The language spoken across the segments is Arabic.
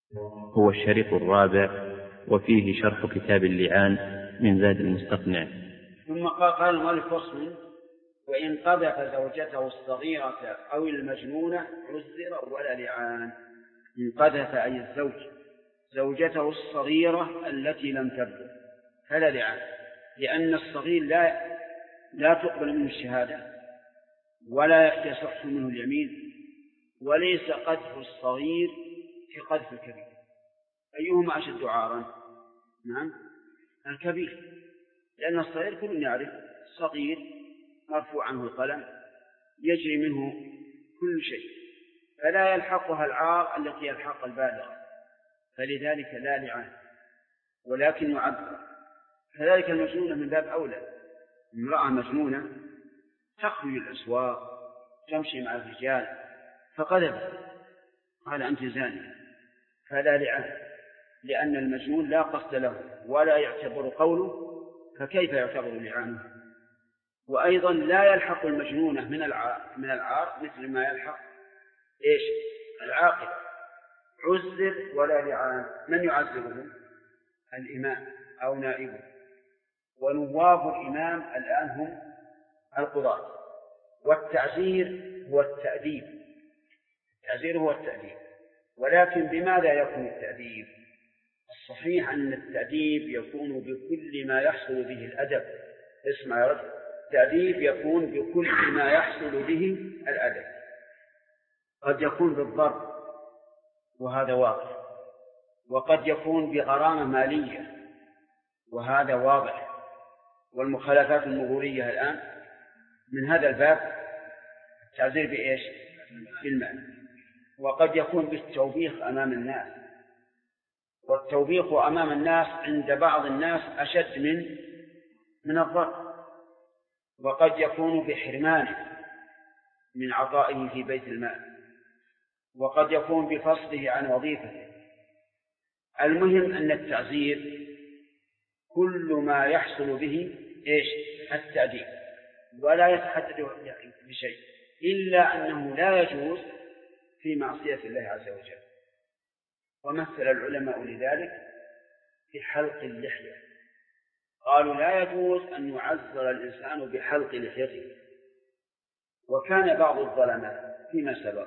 هو الشريط الرابع، وفيه شرح كتاب اللعان من زاد المستقنع. ثم قال المؤلف فصل: وإن قذف زوجته الصغيرة أو المجنونة عزر ولا لعان. إن قذف أي الزوج زوجته الصغيرة التي لم تبلغ فلا لعان، لأن الصغير لا تقبل منه الشهادة ولا يصح منه اليمين، وليس قذف الصغير كقذف الكبير. أيهما أشد عارا؟ نعم الكبير، لأن الصغير كل يعرف صغير مرفوع عنه القلم يجري منه كل شيء، فلا يلحقها العار التي يلحق البالغ، فلذلك لا لعان ولكن يعذر. كذلك المجنونة من باب أولى. امرأة مجنونة تخرج الأسواق تمشي مع الرجال فقذف قال أنت زاني، فلا لعان، لأن المجنون لا قصد له ولا يعتبر قوله، فكيف يعتبر لعانه؟ وأيضا لا يلحق المجنونة من العار مثل ما يلحق العاقل. عزر ولا لعان. من يعزره؟ الإمام أو نائبه، ونواب الإمام الآن هم القضاة. والتعزير هو التأديب، التعزير هو التأديب. ولكن بماذا يكون التأديب؟ الصحيح أن التأديب يكون بكل ما يحصل به الأدب. اسمع يا رجل، التأديب يكون بكل ما يحصل به الأدب. قد يكون بالضرب وهذا واضح، وقد يكون بغرامة مالية وهذا واضح، والمخالفات المرورية الآن من هذا الباب التعزير بإيش؟ بالمال. وقد يكون بالتوبيخ أمام الناس، والتوبيخ أمام الناس عند بعض الناس أشد من الضرب. وقد يكون بحرمانه من عطائه في بيت المال، وقد يكون بفصله عن وظيفته. المهم أن التعزير كل ما يحصل به التأديب، ولا يتحدد بشيء، إلا أنه لا يجوز في معصية الله عز وجل. ومثل العلماء لذلك في حلق اللحية، قالوا لا يجوز أن يعزر الإنسان بحلق لحيته. وكان بعض الظلماء فيما سبق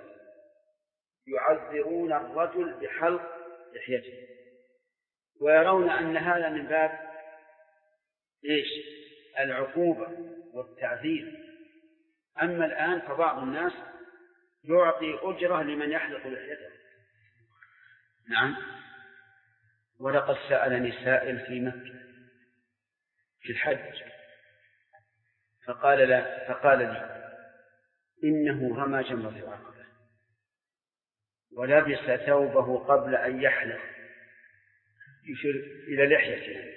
يعزرون الرجل بحلق لحيته، ويرون أن هذا من باب العقوبة والتعذير. أما الآن فبعض الناس يعطي أجرة لمن يحلق لحيته. نعم. ولقد سألني سائل في مكة في الحج فقال لي إنه رمى جمرة العقبة ولبس ثوبه قبل أن يحلق، يشير إلى لحيته،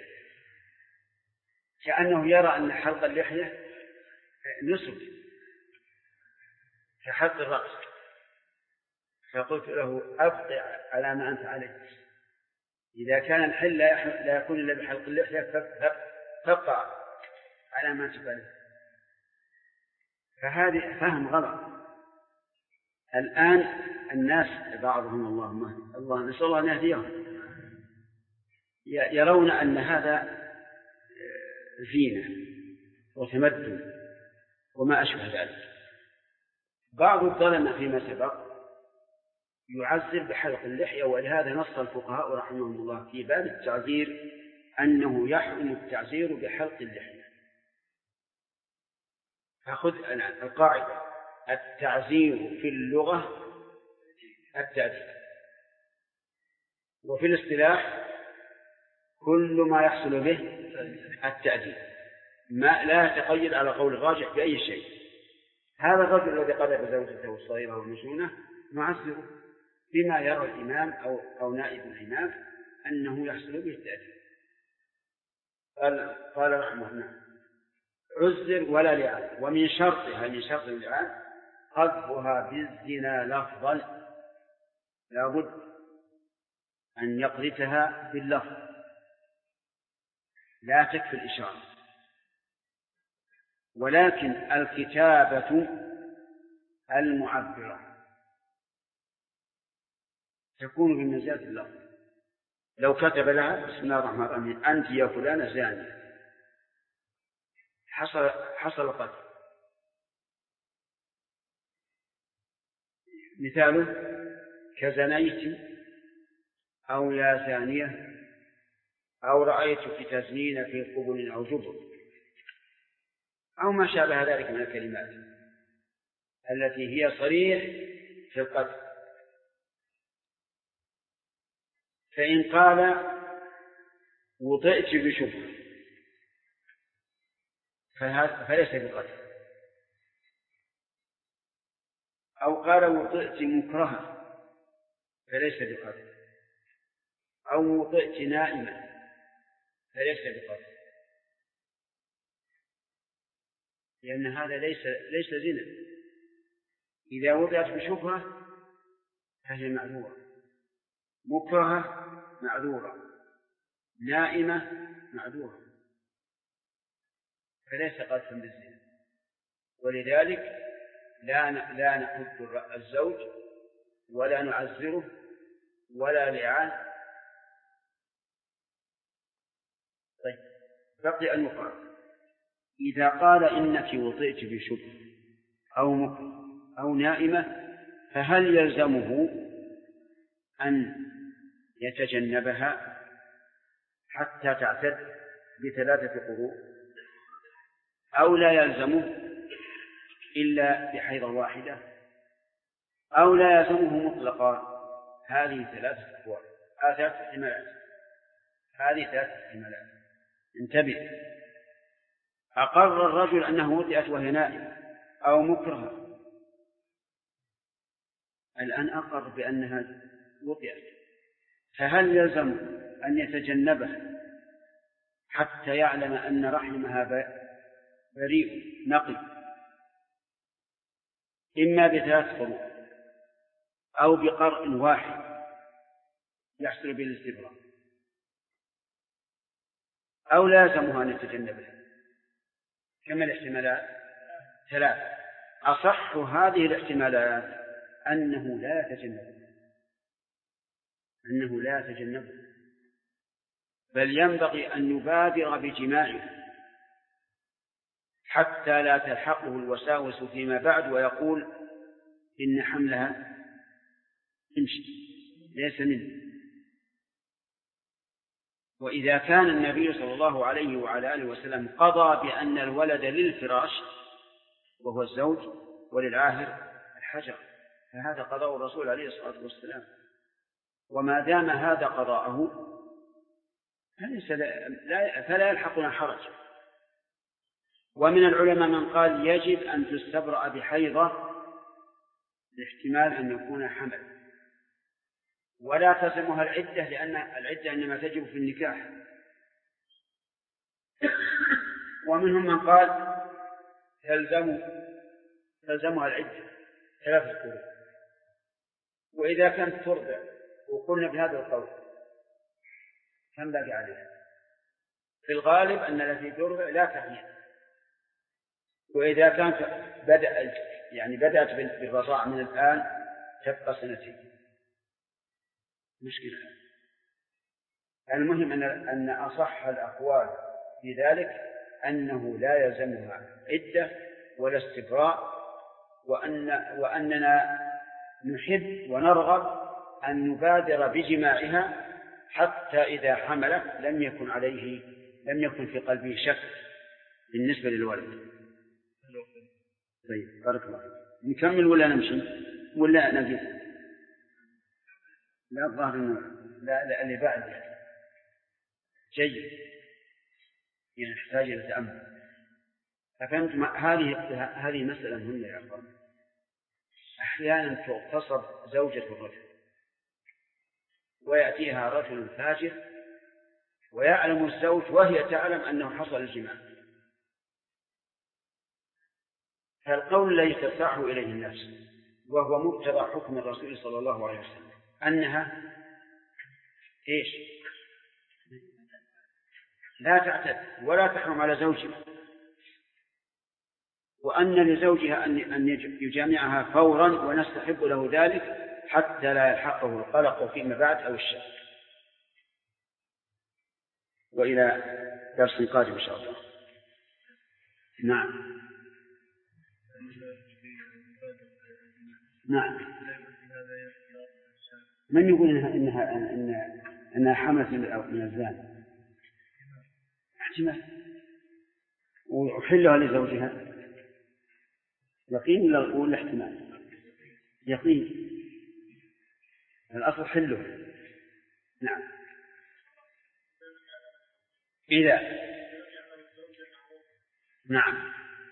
كأنه يرى أن حلق اللحية نسك كحلق الرأس. فقلت له أبقى على ما أنت عليه، إذا كان الحل لا يكون إلا بحلق اللحية فابقى على ما تبالي. فهذه فهم غلط. الآن الناس بعضهم الله نسأل الله أن يهديهم يرون أن هذا زينة وتمدن وما أشبه ذلك. بعض الظلمة فيما سبق يعزر بحلق اللحية، ولهذا نص الفقهاء رحمهم الله في باب التعزير أنه يحرم التعزير بحلق اللحية. فخذ القاعدة: التعزير في اللغة التأديب، وفي الاصطلاح كل ما يحصل به التأديب، ما لا يتقيد على قول الراجح بأي شيء. هذا الرجل الذي قذف زوجته الصغيرة والمجنونة نعزره بما يرى الإمام أو نائب الإمام أنه يحصل به التأديب. قال رحمه الله: عزر ولا لعان. ومن شرطها، من شرط اللعان، قذفها بالزنا لفظا، لا بد أن يقذفها باللفظ، لا تكفي الإشارة. ولكن الكتابة المعبرة تكون بمنزلة اللفظ. لو كتب لها بسم الله الرحمن الرحيم أنت يا فلانة زانية، حصل قتل. مثاله كزنيت أو يا زانية أو رأيتك تزنين في قبل أو جبر أو ما شابه ذلك من الكلمات التي هي صريح في القتل. فإن قال وطئت بشبهة فليس بقتل، أو قال وطئت مكرها فليس بقتل، أو وطئت نائما فليس بقتل، لأن هذا ليس زنا. إذا وضعت بشبهة فهي معذورة، مكرهة معذورة، نائمة معذورة، فليس قتلا بالزنا. ولذلك لا نحد الزوج ولا نعزره ولا لعان. طيب، بقي أن يقال إذا قال إنك وطئت بشبهة أو مكره أو نائمة فهل يلزمه أن يتجنبها حتى تعتد ب3 قروء، أو لا يلزمه إلا بحيضة واحدة، أو لا يلزمه مطلقا؟ هذه 3 أقوال، 3 احتمالات. هذه 3 احتمالات. انتبه، أقر الرجل أنه وطئت وهي نائمة أو مكرهة، الآن أقر بأنها وطئت، فهل يلزم أن يتجنبها حتى يعلم أن رحمها بريء نقي، إما ب3 قروء أو بقرء واحد يحصل به الاستبراء، أو لازمها أن يتجنبها؟ كم الاحتمالات؟ 3. أصح هذه الاحتمالات أنه لا يتجنبه، بل ينبغي أن يبادر بجماعه حتى لا تلحقه الوساوس فيما بعد ويقول إن حملها تمشي ليس منه. وإذا كان النبي صلى الله عليه وعلى آله وسلم قضى بأن الولد للفراش وهو الزوج وللعاهر الحجر، فهذا قضاء الرسول عليه الصلاة والسلام، وما دام هذا قضاءه فلا يلحقنا حرج. ومن العلماء من قال يجب أن تستبرأ بحيضة لاحتمال أن يكون حمل، ولا تلزمها العدة لأن العدة إنما تجب في النكاح. ومنهم من قال تلزمها العدة 3 قروء. وإذا كانت ترضع وقلنا بهذا القول كم باقي عليها؟ في الغالب أن التي ترضع لا تحمل. وإذا كانت بدأت بالرضاعة من الآن تبقى 2 مشكلة. المهم أن أصح الأقوال في ذلك أنه لا يلزمها عدة ولا استبراء، وأننا نحب ونرغب أن نبادر بجماعها حتى إذا حملت لم يكن في قلبه شك بالنسبة للولد. طيب، بارك الله فيك. نكمل ولا نمشي ولا نجلس؟ لا، الظاهر لا اللي بعد جيد، يعني نحتاج إلى تأمل. ففهمت هذه مسألة مهمة يا أخوان. أحيانا تغتصب زوجة الرجل ويأتيها رجل فاجر ويعلم الزوج وهي تعلم أنه حصل الجماع، فالقول الذي ترتاح إليه النفس وهو مقتضى حكم الرسول صلى الله عليه وسلم أنها لا تعتد ولا تحرم على زوجها، وأن لزوجها أن يجامعها فورا ونستحب له ذلك حتى لا يلحقه القلق فيما بعد أو الشك. وإلى درس قادم إن شاء الله. نعم. نعم. من يقول إنها حملت من الزان؟ احتمال. وحلها لزوجها يقين ولا احتمال؟ يقين. الأصل حله. نعم. إذا نعم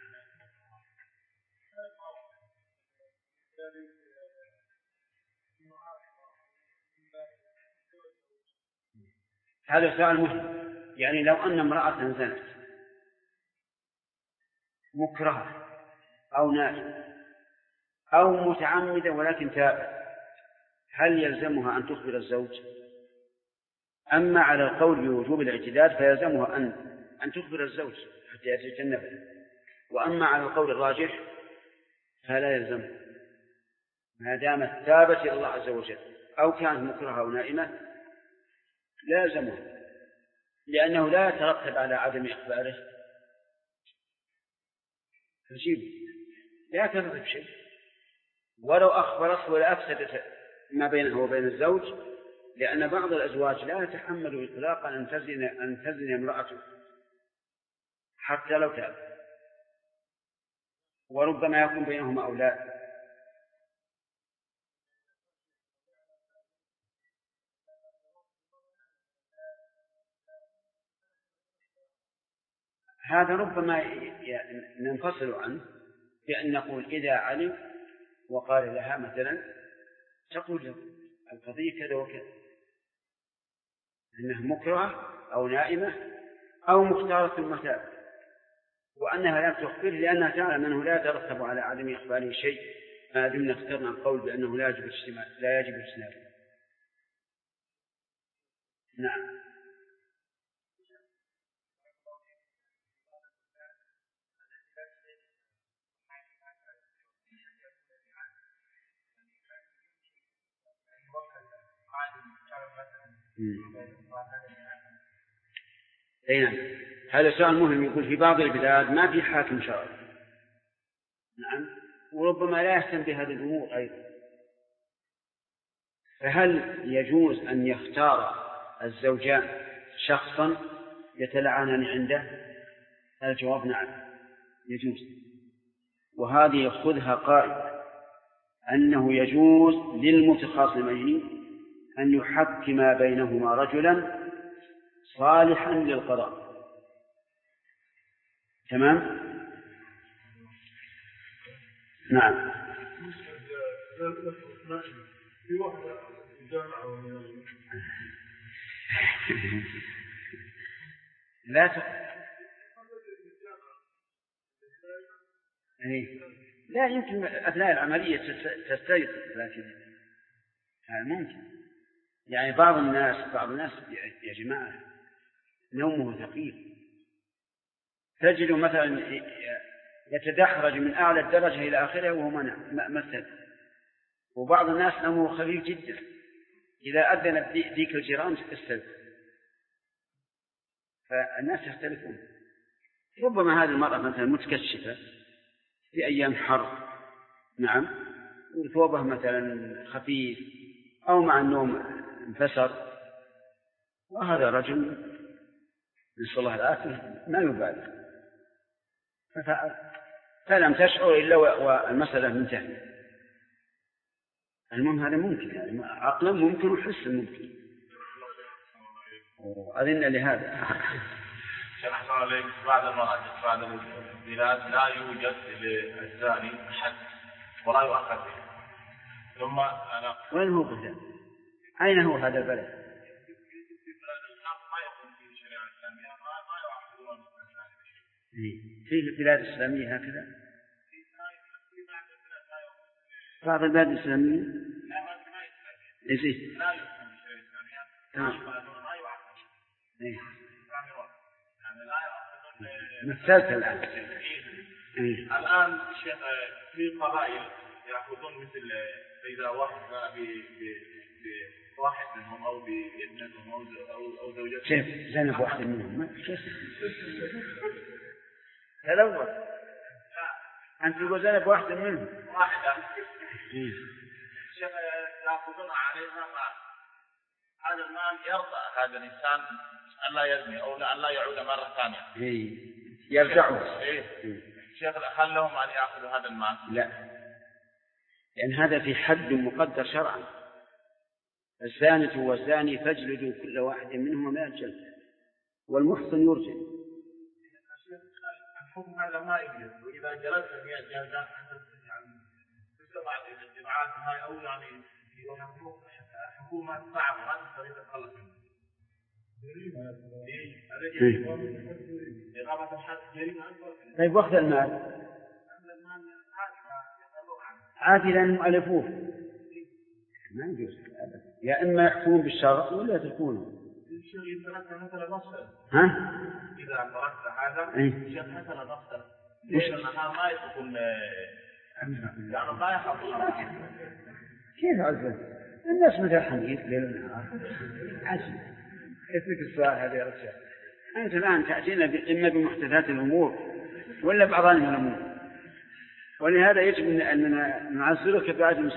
هذا سؤال مهم. يعني لو أن امرأة زنت مكرهة أو نائمة أو متعمدة ولكن تابت، هل يلزمها أن تخبر الزوج؟ أما على القول بوجوب الاعتداد فيلزمها أن تخبر الزوج حتى يتجنبه، وأما على القول الراجح فلا يلزمه ما دامت تابت إلى الله عز وجل، أو كانت مكرهة أو نائمة لا يلزمه، لأنه لا يترتب على عدم إخباره تجيب، لا يترتب شيء. ولو أخبرته لأفسدت ما بينه وبين الزوج، لأن بعض الأزواج لا يتحمل إطلاقا أن تزن امرأته حتى لو تاب، وربما يكون بينهما أولاد. هذا ربما ننفصل عنه بأن نقول إذا علم وقال لها مثلا تقول له القضية كذا وكذا، أنها مكرهة أو نائمة أو مختارة المتاب، وأنها لا تخبره لأنها تعلم أنه لا يترتب على عدم إخباره شيء ما دمنا اخترنا القول بأنه لا يجب اجتنابه. نعم. نعم. هذا سؤال مهم. يقول في بعض البلاد ما في حاكم شرعي. نعم. وربما لا يهتم بهذه الأمور أيضا، فهل يجوز أن يختار الزوجان شخصا يتلعنان عنده؟ الجواب نعم يجوز. وهذه يأخذها قائد أنه يجوز للمتخاصمين أن يحكم بينهما رجلا صالحا للقضاء. تمام. نعم. لا يمكن أثناء العملية تستيقظ، لكن ممكن. يعني بعض الناس يا جماعة نومه ثقيل، تجد مثلا يتدحرج من أعلى الدرجة إلى آخره وهو مثل. وبعض الناس نومه خفيف جدا، إذا أذنت ديك الجيران تستيقظ. فالناس يختلفون. ربما هذه المرأة مثلا متكشفة في أيام حر، نعم، وثوبه مثلا خفيف أو مع النوم انفسر، وهذا رجل نسأل الله العافية ما يبالي، فلم تشعر إلا والمسألة منتهية. المهم هذا ممكن، يعني عقلا ممكن وحسا ممكن، وأذن لهذا. شرح عليك بعد البلاد لا يوجد للزاني حد ولا يؤخذ به. ثم أنا وين هو قدام؟ أين هو هذا البلد؟ في البلاد الإسلامية هكذا؟ بعض البلاد الإسلامية يزيد. مثلت الآن. الآن شيخ في قبائل يأخذون مثل إذا واحد بواحد منهم أو بابنهم أو زوجتهم. كيف زنب واحد منهم؟ كيف؟ تلوث. أنت تقول زنب واحد منهم. واحدة. يأخذون عليها هذا المال يرضى هذا الإنسان أن لا يزني أو أن لا يعود مرة ثانية. يرجعوا. شيخ هل لهم أن يأخذوا هذا المال؟ لا، لأن هذا في حد مقدر شرعا. الزانة والزاني فاجلدوا كل واحد منهما 100 جلدة والمحصن يرجم. الحكم هذا ما يوجد، وإذا جلدت 100 جلدة يعني تستطيع الاجتماعات هاي أو يعني حكومة صعبة ما تستطيع تتخلص منه. طيب واخذ المال عادي لأنهم ألفوه ما يجوز أبدا. يا إما يحكمون بالشرع ولا يتركونه. ها؟ إذا تركت هذا شيء مثلا نفسه لأنها ما يكون يعني ما يحصل. كيف عزيز الناس مثل حديث ليل ونهار عجيب. اسمك السؤال هذا يا رجال. أنت الآن تأتينا إما بمحدثات الأمور ولا بعضان من الأمور، ولهذا يجب أننا نعزلك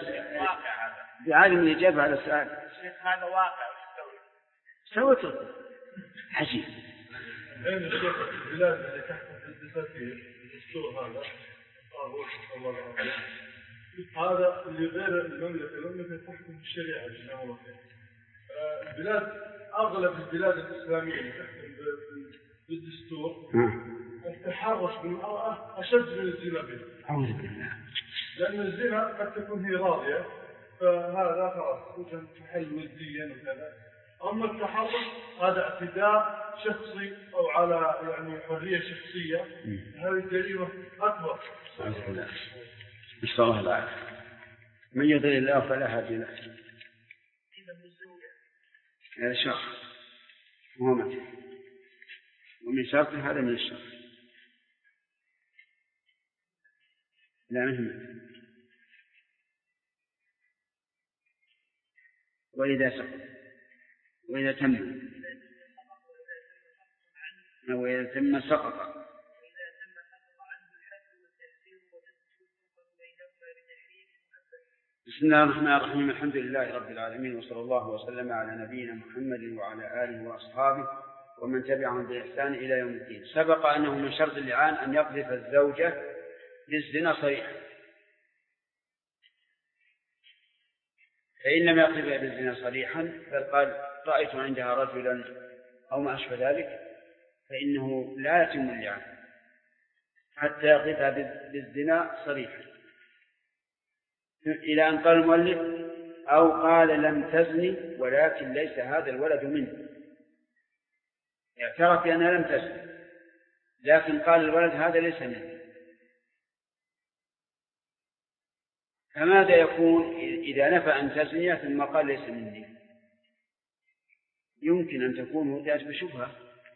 بعالم الإجابة على السؤال. هذا واقع سويته عجيب. أين الشيخ البلاد اللي تحت الدساتير الدستور هذا اللي غير المملكة تحكم الشريعة جزاه الله خير. البلاد أغلب البلاد الإسلامية اللي تحكم بالدستور التحرش بالمرأة أشد من الزنا به. أعوذ بالله. لأن الزنا قد تكون هي راضية فهذا خلاص وجد تحل وديا وكذا. أما التحرش هذا اعتداء شخصي أو على يعني حرية شخصية. هذه جريمة أكبر. نسأل الله العافية. من يضل الله فلا هادي له. هذا شرط مهمة ومن شرط هذا من الشرط لا مهمة. وإذا سقط وإذا تم وإذا تم سقط. بسم الله الرحمن الرحيم. الحمد لله رب العالمين، وصلى الله وسلم على نبينا محمد وعلى آله وأصحابه ومن تبعهم بإحسان إلى يوم الدين. سبق أنه من شرط اللعان أن يقذف الزوجة بالزنا صريحا، فإن لم يقذف بالزنا صريحا بل قال رأيت عندها رجلا أو ما أشبه ذلك فإنه لا يتم اللعان حتى يقذف بالزنا صريحا، إلى أن قال المؤلف أو قال لم تزني ولكن ليس هذا الولد منه. اعترف بأنها لم تزني لكن قال الولد هذا ليس منه. فماذا يكون إذا نفى أن تزني ثم قال ليس مني؟ يمكن أن تكون وجهت بشبهة،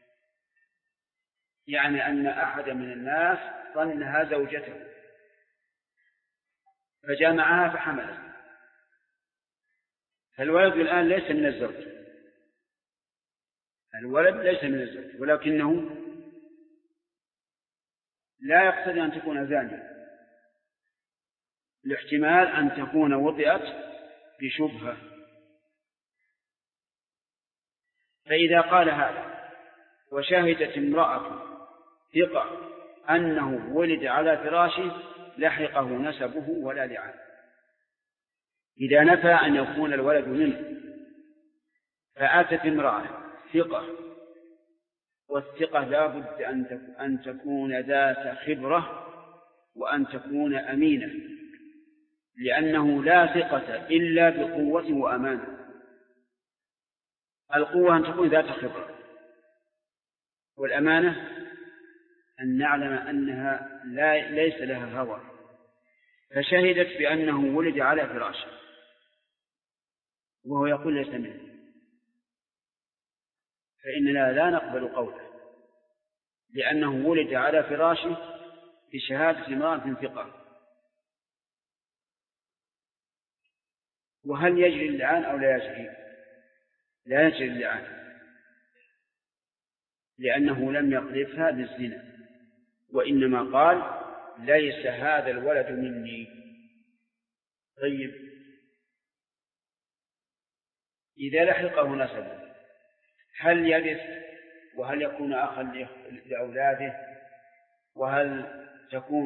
يعني أن أحد من الناس ظنها زوجته فجامعها فحملت، فالولد الآن ليس من الزوج، الولد ليس من الزوج، ولكنه لا يقتضي أن تكون زانية، الاحتمال أن تكون وطئت بشبهة. فإذا قال هذا وشهدت امرأة ثقة أنه ولد على فراشه لحقه نسبه ولا لعان. إذا نفى أن يكون الولد منه فأتت امرأة ثقة، والثقة لا بد أن تكون ذات خبرة وأن تكون أمينة، لأنه لا ثقة إلا بقوة وأمانة. القوة أن تكون ذات خبرة، والأمانة أن نعلم أنها ليس لها هوى. فشهدت بأنه ولد على فراشه وهو يقول ليس منه، فإننا لا نقبل قوله، لأنه ولد على فراشه بشهادة امرأة ثقة. وهل يجري اللعان أو لا يجري؟ لا يجري اللعان، لأنه لم يقذفها بالزنا، وإنما قال ليس هذا الولد مني. طيب إذا لحقه نسبه هل يرث؟ وهل يكون أخا لأولاده؟ وهل تكون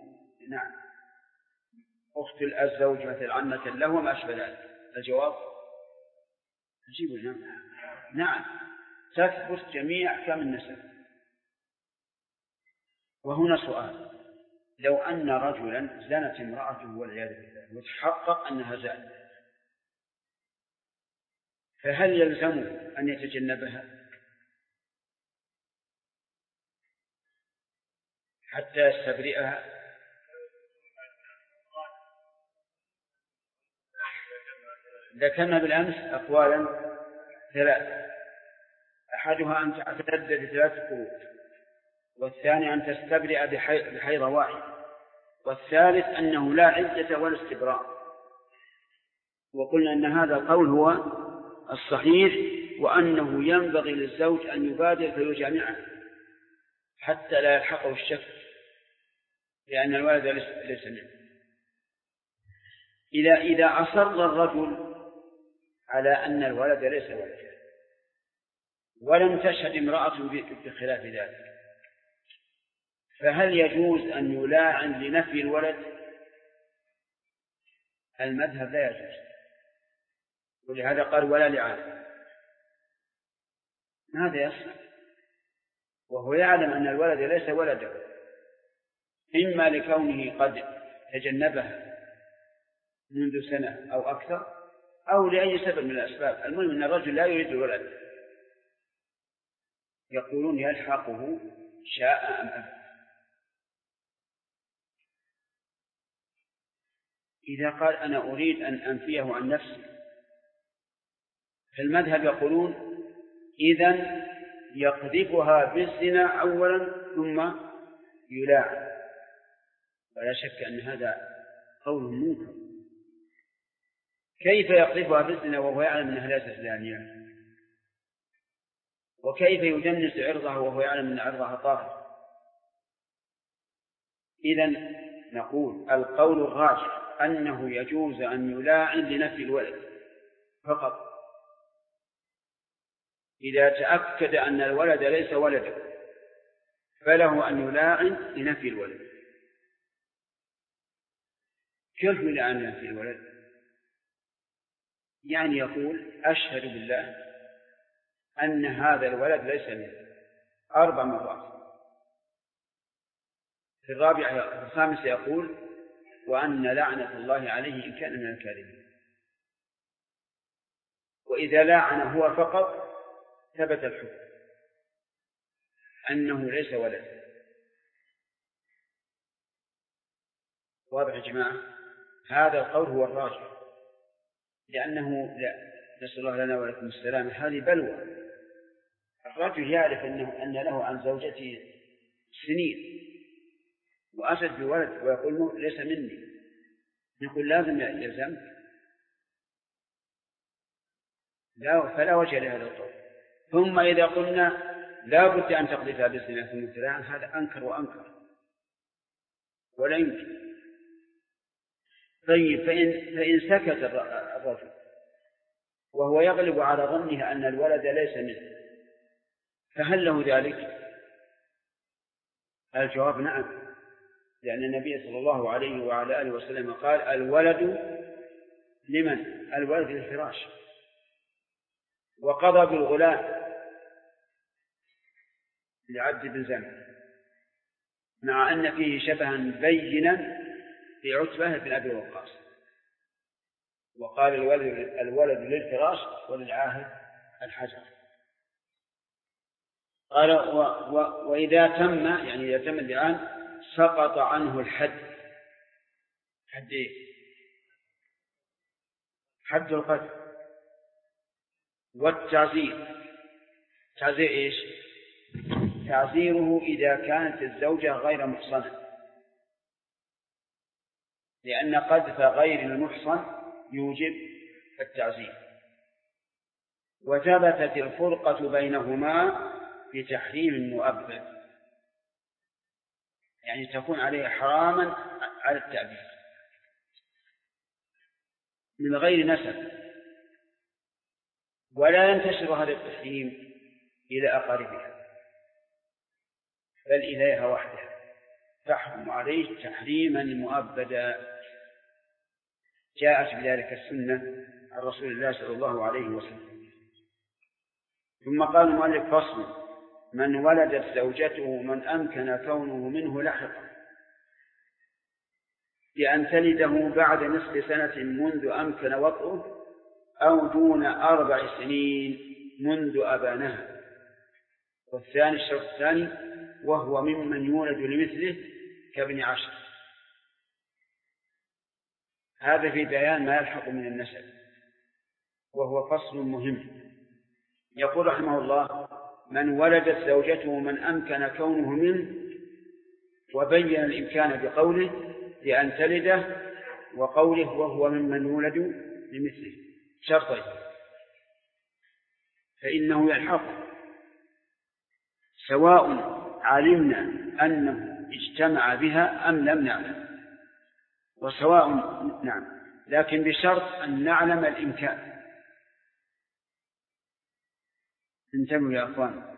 أخت الزوج مثل عمة له وما أشبه ذلك؟ الجواب نجيب نعم، تثبت جميع أحكام النسب. وهنا سؤال: لو أن رجلا زنت امرأته والعياذ بالله وتحقق أنها زانت، فهل يلزمه أن يتجنبها حتى يستبرئها؟ ذكرنا بالأمس أقوالا ثلاثة: أحدها أن تعتد ب3 قروء، والثاني أن تستبرئ بحيض واحد، والثالث أنه لا عدة ولا استبراء. وقلنا أن هذا القول هو الصحيح، وأنه ينبغي للزوج أن يبادر فيجامعه حتى لا يلحقه الشك، لأن الولد ليس منه. إذا أصر الرجل على أن الولد ليس ولده ولم تشهد امرأة بخلاف ذلك، فهل يجوز أن يلاعن لنفي الولد؟ المذهب لا يجوز، ولهذا قال ولا لعان. ماذا يصنع وهو يعلم أن الولد ليس ولده، إما لكونه قد تجنبه منذ سنة أو أكثر، أو لأي سبب من الأسباب. المهم أن الرجل لا يريد الولد، يقولون يلحقه شاء أم أبى. إذا قال أنا أريد أن أنفيه عن نفسي، فالمذهب يقولون إذن يقذفها بالزنا أولا ثم يلاعن، ولا شك أن هذا قول منكر. كيف يقذفها بالزنا وهو يعلم أنها ليست زانية؟ وكيف يدنس عرضها وهو يعلم أن عرضها طاهر؟ إذن نقول القول الراجح أنه يجوز أن يلاعن لنفي الولد فقط، إذا تأكد أن الولد ليس ولده فله أن يلاعن لنفي الولد. كيف يلاعن لنفي الولد؟ يعني يقول أشهد بالله أن هذا الولد ليس منه 4 مرات، في الخامسة يقول وأن لعنة الله عليه إن كان من الكاذبين. وإذا لاعن هو فقط ثبت الحكم أنه ليس ولد. واضح يا جماعة؟ هذا القول هو الراجح، لأنه نسأل الله لنا ولكم السلام، هذه بلوى. الرجل يعرف أن له عن زوجته سنين وأتت بولد ويقول ليس مني، نقول لازم يلزمك، فلا وجه لهذا القول. ثم إذا قلنا لا بد أن تقذفها بالزنا ثم تلاعن، هذا أنكر وأنكر ولا يمكن. طيب فإن سكت الرجل وهو يغلب على ظنه أن الولد ليس منه، فهل له ذلك؟ الجواب نعم، لأن النبي صلى الله عليه وعلى آله وسلم قال الولد لمن؟ الولد للفراش. وقضى بالغلام لعبد بن زمن، مع أن فيه شبها بينا في عتبة بن أبي وقاص، وقال الولد للفراش وللعاهد الحجر. قال وإذا تم، يعني إذا تم اللعان سقط عنه الحد. حد إيه؟ حد القتل والتعزير. تعزير إيش؟ تعزيره إذا كانت الزوجة غير محصنة، لأن قذف غير المحصن يوجب التعزير. وثبتت الفرقة بينهما بتحريم مؤبد، يعني تكون عليه حراما على التأبيد من غير نسب، ولا ينتشر هذا التحريم إلى أقاربها بل إليها وحدها، تحرم عليه تحريما مؤبدا. جاءت بذلك السنة عن رسول الله صلى الله عليه وسلم. ثم قال المؤلف: فصل: من ولدت زوجته من أمكن كونه منه لحقا بأن تلده بعد نصف سنة منذ أمكن وطئه أو دون 4 سنين منذ أبانها. والثاني الشرط الثاني: وهو ممن يولد لمثله كابن 10. هذا في بيان ما يلحق من النسب، وهو فصل مهم. يقول رحمه الله: من ولدت زوجته من أمكن كونه منه، وبين الإمكان بقوله لأن تلده، وقوله وهو ممن يولد لمثله، شرطين، فإنه يلحق سواء علمنا أنه اجتمع بها أم لم نعلم، وسواء نعم، لكن بشرط أن نعلم الإمكان. انتبهوا يا أخوان،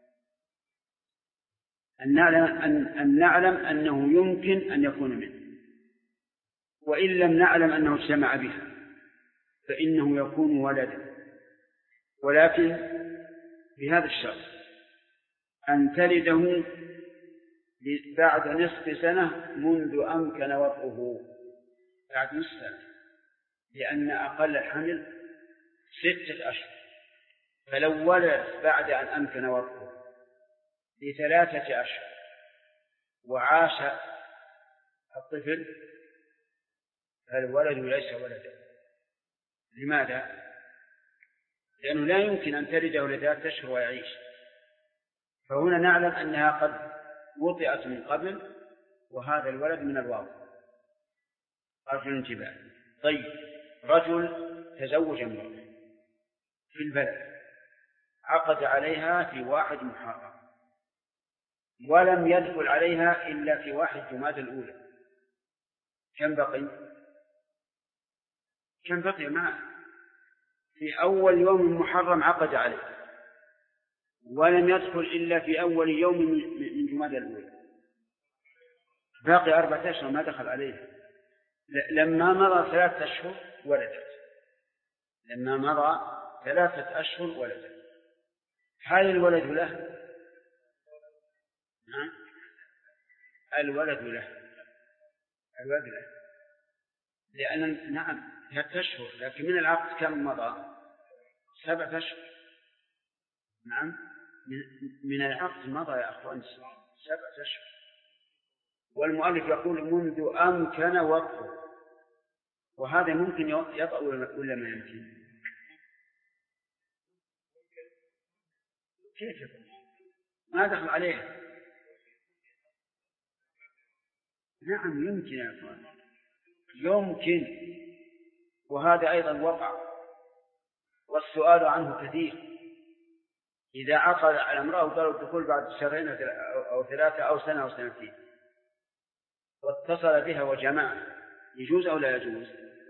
أن نعلم أنه يمكن أن يكون منه، وإن لم نعلم أنه اجتمع بها فإنه يكون ولدا، ولكن بهذا الشرط: أن تلده بعد نصف سنة منذ أمكن وطئه، بعد نصف سنة، لأن أقل الحمل 6 أشهر، فلو ولد بعد أن أمكن وطئه ل3 أشهر وعاش الطفل فالولد ليس ولدا. لماذا؟ لأنه لا يمكن أن تلده ل3 أشهر ويعيش، فهنا نعلم أنها قد وطئت من قبل، وهذا الولد من الواضح. رجل انتباه. طيب، رجل تزوج امرأة في البلد، عقد عليها في 1 محرم، ولم يدخل عليها إلا في 1 جمادى الأولى، كم بقي معه؟ في أول يوم محرم عقد عليه، ولم يدخل إلا في أول يوم من جمادى الأولى، باقي 4 أشهر ما دخل عليه. لما مضى 3 أشهر ولدت، لما مضى 3 أشهر ولدت. هل الولد له؟ نعم، الولد له، الولد له، لأن نعم 3 أشهر، لكن من العقد كم مضى؟ 7 أشهر. نعم، من العقد مضى يا أخوان 7 أشهر، والمؤلف يقول منذ أمكن وطئه، وهذا ممكن يطأ ولا ما يمكن؟ كيف يكون؟ ما دخل عليه. نعم يمكن يا أخوان، يمكن، وهذا أيضا وقع، والسؤال عنه كثير. إذا عقد على امرأة وقالوا الدخول بعد 2 أو 3 أو سنة أو 2 سنين، واتصل بها وجماع، يجوز أو لا يجوز؟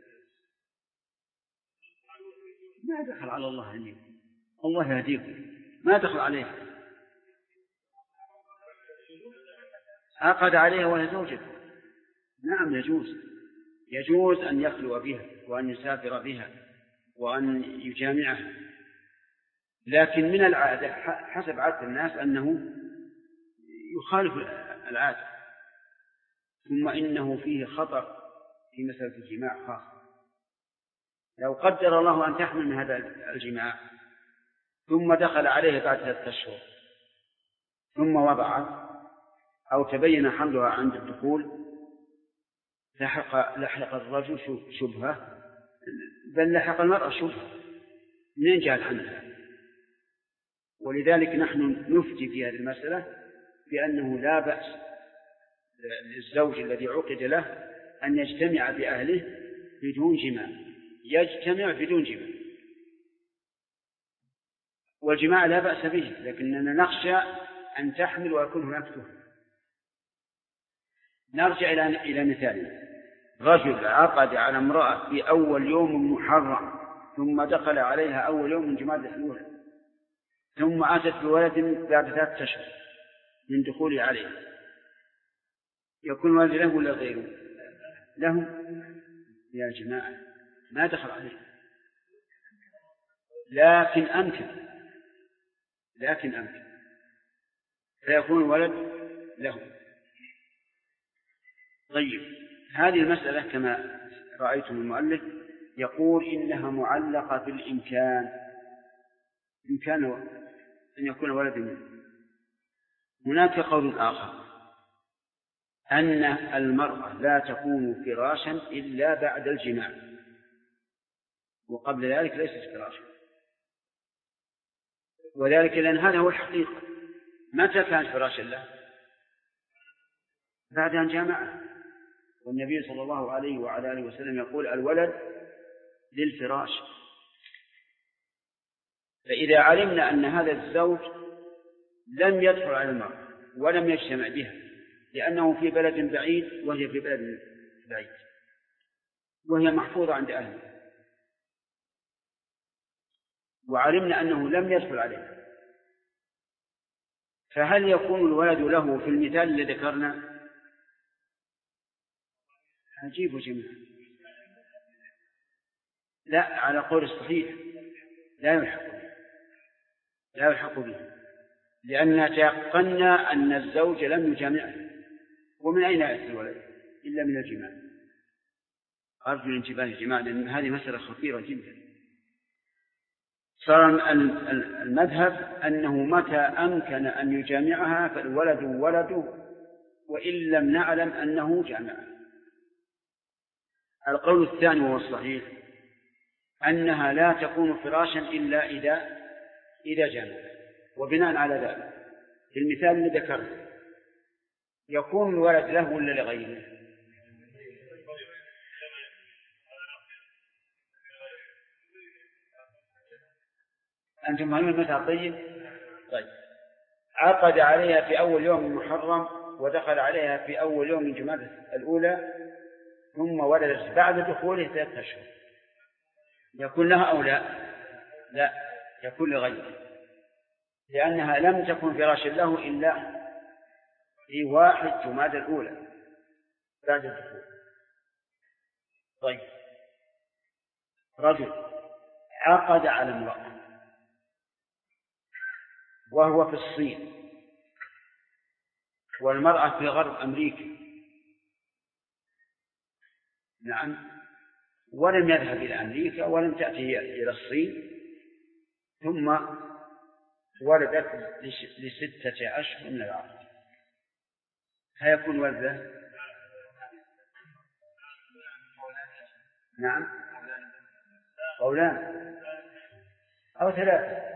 ما دخل على الله عليكم، الله يهديكم، ما دخل عليه. عقد عليها وهي زوجته، نعم يجوز أن يخلو بها وأن يسافر بها وأن يجامعها، لكن من العادة حسب عادة الناس أنه يخالف العادة. ثم إنه فيه خطر في مسألة الجماع خاصة. لو قدر الله أن تحمل من هذا الجماع ثم دخل عليه بعد 3 أشهر ثم وضعت أو تبين حملها عند الدخول، لحق الرجل شبهة، بل لحق المرأة شبهة، منين جاء الحمل؟ ولذلك نحن نفتي في هذه المسألة بأنه لا بأس للزوج الذي عقد له أن يجتمع بأهله بدون جماع، يجتمع بدون جماع، والجماع لا بأس به، لكننا نخشى أن تحمل ويكون هناك تهمة. نرجع إلى مثالنا: رجل عقد على امرأة في أول يوم محرم، ثم دخل عليها أول يوم من جمادى الأولى، ثم أتت بولد بعد 3 أشهر من دخوله عليها، يكون ولد له ولا غيره؟ له. يا جماعة ما دخل عليه، لكن أمكن فيكون ولد له. طيب، هذه المسألة كما رأيتم المؤلف يقول إنها معلقة بالإمكان، إمكان أن يكون ولد منه. هناك قول آخر أن المرأة لا تكون فراشا إلا بعد الجماع، وقبل ذلك ليست فراشا، وذلك لأن هذا هو الحقيقة. متى كانت فراشا له؟ بعد أن جامعه، والنبي صلى الله عليه وعلى آله وسلم يقول: الولد للفراش. فإذا علمنا أن هذا الزوج لم يدخل على المرأة ولم يجتمع بها لأنه في بلد بعيد وهي في بلد بعيد وهي محفوظة عند أهلها، وعلمنا أنه لم يدخل عليها، فهل يكون الولد له في المثال الذي ذكرنا؟ عجيب وجميل. لا، على قول الصحيح لا يلحق به، لأننا تيقنا أن الزوج لم يجامعه، ومن أين يأتي الولد إلا من الجماع؟ أرجو الانتباه الجماع، لأن هذه مسألة خطيرة جدا. صار المذهب أنه متى أمكن أن يجامعها فالولد ولده، وإن لم نعلم أنه جامعه. القول الثاني وهو الصحيح أنها لا تكون فراشا إلا إذا جامع، وبناء على ذلك في المثال الذي ذكرته يكون الولد له ولا لغيره؟ أنتم فاهمين المثال؟ طيب، عقد عليها في أول يوم محرم ودخل عليها في أول يوم من جمادى الأولى، ثم ولدت بعد دخوله 3 أشهر، يكون لها أو لا يكون لغيره، لأنها لم تكن فراشا له إلا في 1 جمادى الأولى بعد الدخول. طيب، رجل عقد على امرأة وهو في الصين، والمرأة في غرب أمريكا، نعم، ولم يذهب إلى أمريكا ولم تأتي إلى الصين، ثم ولدت ل6 أشهر من العقد، هيكون ولده؟ نعم، قولان أو 3.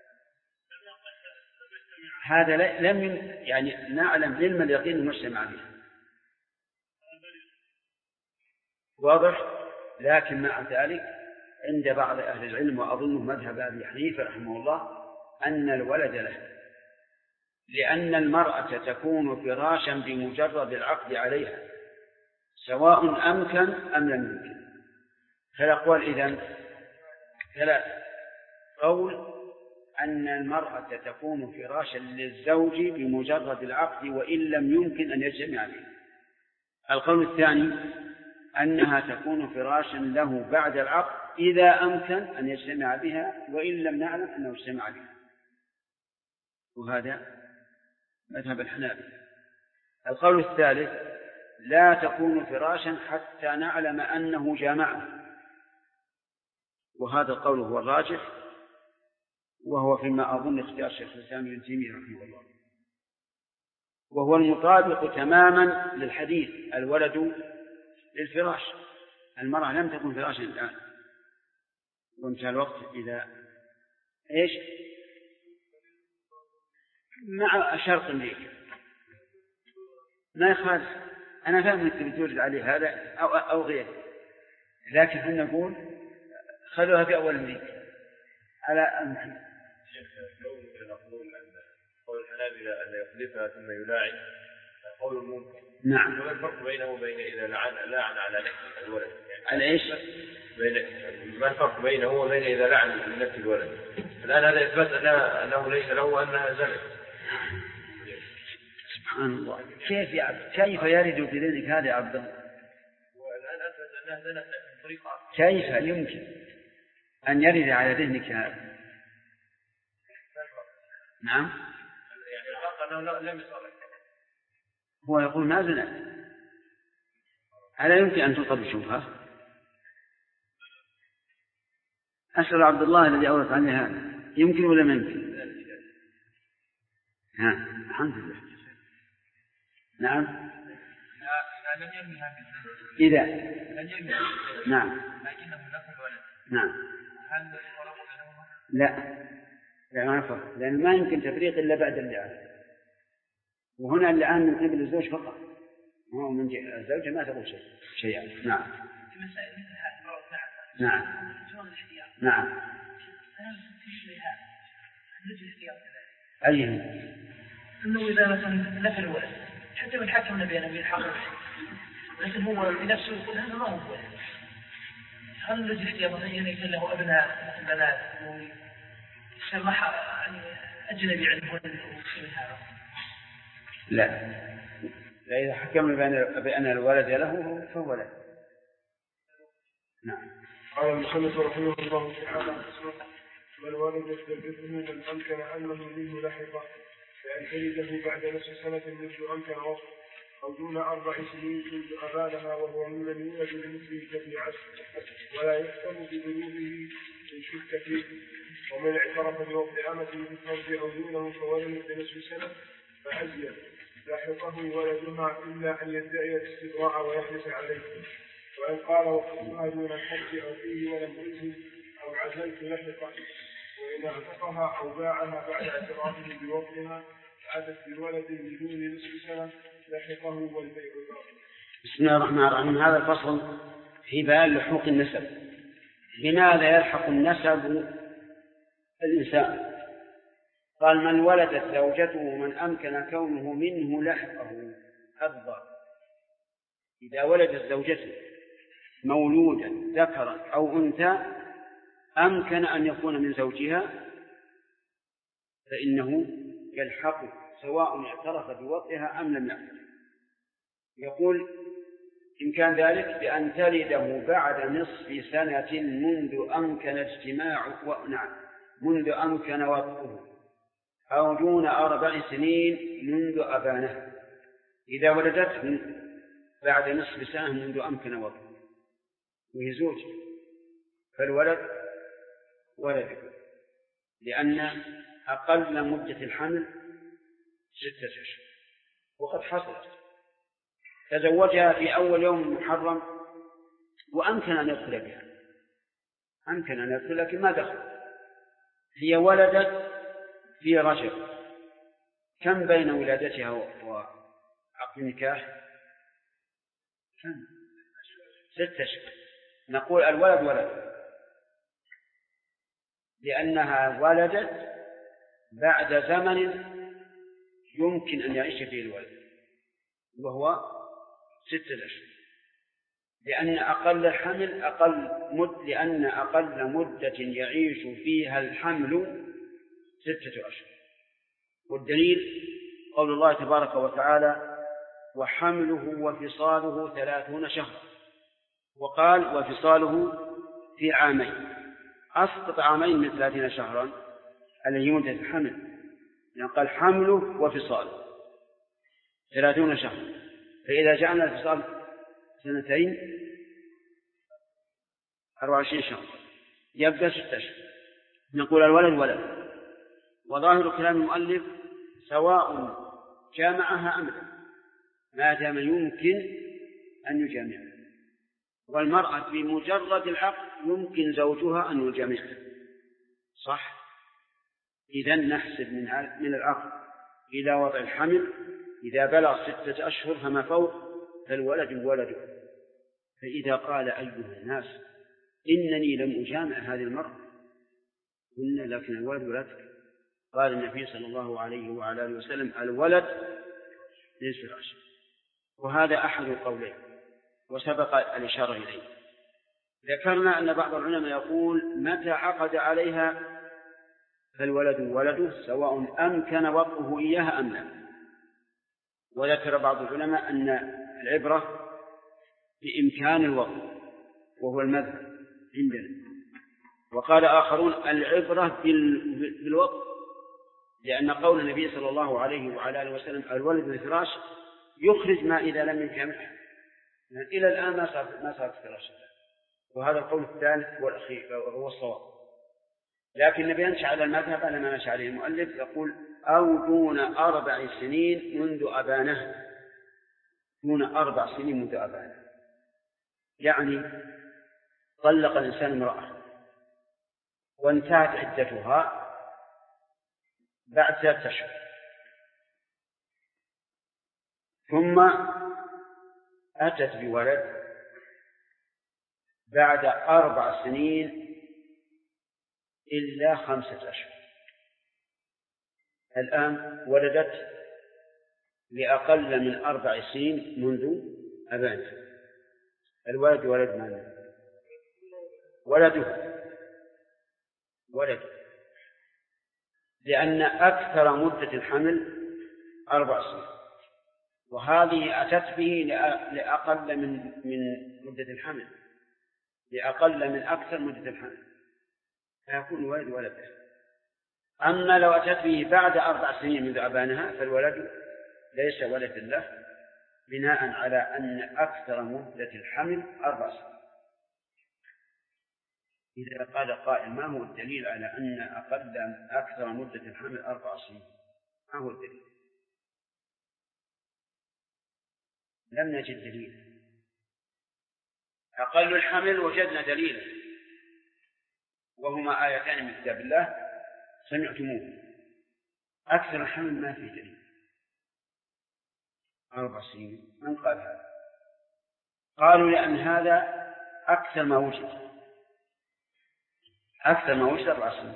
هذا لم يعني نعلم علم اليقين المجتمع به، واضح. لكن مع ذلك عند بعض أهل العلم، وأظنه مذهب أبي حنيفة رحمه الله، أن الولد له، لأن المرأة تكون فراشا بمجرد العقد عليها سواء أمكن أم لم يمكن. فالأقوال إذن 3: قول أن المرأة تكون فراشا للزوج بمجرد العقد وإن لم يمكن أن يجتمع به. القول الثاني أنها تكون فراشا له بعد العقد إذا أمكن أن يجتمع بها وإن لم نعلم أنه اجتمع بها، وهذا مذهب الحنابلة. القول الثالث: لا تكون فراشا حتى نعلم أنه جامعه، وهذا القول هو الراجح، وهو فيما أظن اختيار شيخ الإسلام ابن تيمية رحمه الله، وهو المطابق تماما للحديث: الولد للفراش. المرأة لم تكن فراشا الآن، وانتهى الوقت إذا إيش مع شرط أمريكا ما يخالف. أنا فاهم أنك بتوجد عليه هذا أو غيره، لكن هل نقول خلوها في أول ذيك على المحيط. لو نقول أن قول الحنابلة أن يخلفها ثم يلاعن قول ممكن. نعم. وما الفرق بينه وبين إذا لاعن على نفس الولد؟ على إيش؟ ما الفرق بينه وبين إذا لعن لنفس الولد؟ الآن هذا إثبات أنه ليس له وأنها زلت. سبحان الله. كيف يرد في ذلك هذا يا عبد الله؟ والآن أثبت أنها زلت من طريقة. كيف يمكن أن يرد على ذهنك هذا؟ نعم. يعني الفرق أنه لم يصرح. هو يقول ما زلت. ألا يمكن أن تلقى بالشبهة؟ أسأل عبد الله الذي أورث عني هذا يمكن ولا ما يمكن؟ الحمد لله. نعم. إذا لم يرمي هذه إذا لم يرمي نعم لكنه نفس الولد. نعم. هل يفرق بينهما؟ لا ما يفرق، لأن ما يمكن تفريق إلا بعد اللعان، وهنا اللعان من قبل الزوج فقط، هو من الزوجة ما تقول شيئا. نعم. في مسائل مثل هذه نعم. نعم. أيه؟ أنه إذا مثلا نفى الولد حتى من حكم نبينا بالحق لكن هو بنفسه يقول هذا ما هو ولد، هل نجد احتياطا أن يكون له أبناء مثل بنات ويصير أجنبي عنه هذا؟ لا إذا حكم بأن الولد له فهو له. نعم. قال المصنف رحمه الله تعالى: من ولد زوجته من أمكن أنه منه لحظة فأن تلده بعد نصف سنة منذ أمكن وصف أو دون 4 سنين منذ أبانها وهو ممن يولد لمثله كفي عشر ولا يحكم ببلوغه من شك فيه. ومن اعترف بوضع أمته بالفرج أو دونه فولد بنصف سنة فأزيد لاحقه ولدها إلا أن يدعي الاستبراء ويحرص عليه. وإن قال وقفتها دون الحج أو فيه ولم أزل أو عزلت لحقه. وإن أعتقها أو باعها بعد اعترافه بوضعها عادت بولد بدون نصف سنة لحقه والبيع باطل. بسم الله الرحمن الرحيم. هذا الفصل في بيان لحوق النسب. بماذا يلحق النسب الإنسان؟ قال: من ولدت زوجته من أمكن كونه منه لحقه أفضل. إذا ولدت زوجته مولودا ذكرا أو أنثى أمكن أن يكون من زوجها فإنه يلحقه سواء اعترف بوطئها أم لم يعترف. يقول: إن كان ذلك بأن تلده بعد نصف سنة منذ أمكن منذ أمكن وطئه أو دون 4 سنين منذ أبانه. إذا ولدته بعد نصف سنة منذ أمكن وطئه وهي زوجة فالولد ولده، لأن أقل مدة الحمل 6 أشهر. وقد حصلت تزوجها في أول يوم محرم وأمكن أن يدخل بها، أمكن أن يدخل لكن ما دخل. هي ولدت في رجب، كم بين ولادتها وعقد النكاح؟ كم؟ 6 أشهر. نقول الولد ولد لأنها ولدت بعد زمن يمكن أن يعيش فيه الولد وهو 6 أشهر، لأن أقل الحمل لأن أقل مدة يعيش فيها الحمل 6 أشهر. والدليل قول الله تبارك وتعالى: وحمله وفصاله 30 شهرا. وقال: وفصاله في 2 عام. أسقط 2 عام من 30 شهرا الذي مدة الحمل، يعني قال حمله وفصاله 30 شهرا. فإذا جعلنا الفصال 2 24 شهرا يبقى 6 أشهر. نقول الولد ولد. وظاهر كلام المؤلف سواء جامعها أم لا ما دام يمكن أن يجامعها. والمرأة بمجرد العقد يمكن زوجها أن يجامعها، صح؟ إذن نحسب من العقد إلى وضع الحمل إذا بلغ 6 أشهر فما فوق فالولد ولده. فإذا قال أيها الناس إنني لم أجامع هذه المرأة، قلنا لكن الولد ولدك. قال النبي صلى الله عليه وعلى آله وسلم الولد للفراش. وهذا أحد القولين وسبق الإشارة إليه. ذكرنا أن بعض العلماء يقول متى عقد عليها فالولد ولده سواء أمكن وطئه إياها أم لا. وذكر بعض العلماء أن العبرة بإمكان الوطء وهو المذهب عندنا. وقال آخرون العبرة بالوطء، لأن قول النبي صلى الله عليه وعلى آله وسلم الولد للفراش يخرج ما إذا لم يجامعه. إلى الآن ما صارت فراشا. وهذا القول الثالث والأخير هو الصواب. لكن النبي ينشأ على المذهب على ما نشأ عليه المؤلف، يقول أو دون 4 سنين منذ أبانه. دون 4 سنين منذ أبانه، يعني طلق الإنسان امرأة وانتهت عدتها بعد 3 أشهر، ثم أتت بولد بعد 4 سنين إلا 5 أشهر. الآن ولدت لأقل من 4 سنين منذ أبانها. الولد ولد من؟ ولده، لأن أكثر مدة الحمل 4 سنين، وهذه أتت به لأقل من مدة الحمل، لأقل من أكثر مدة الحمل، فيكون الولد ولده. أما لو أتت به بعد 4 سنين منذ أبانها فالولد ليس ولدا له، بناء على أن أكثر مدة الحمل 4 سنين. إذا قال قائل ما هو الدليل على أن أكثر مدة الحمل 4 سنين؟ ما هو الدليل؟ لم نجد دليل. أقل الحمل وجدنا دليلا، وهما آيتان من كتاب الله سمعتموه. أكثر الحمل ما في دليل. 4 سنين من قال هذا؟ قالوا لأن هذا أكثر ما وجد 4 سنين.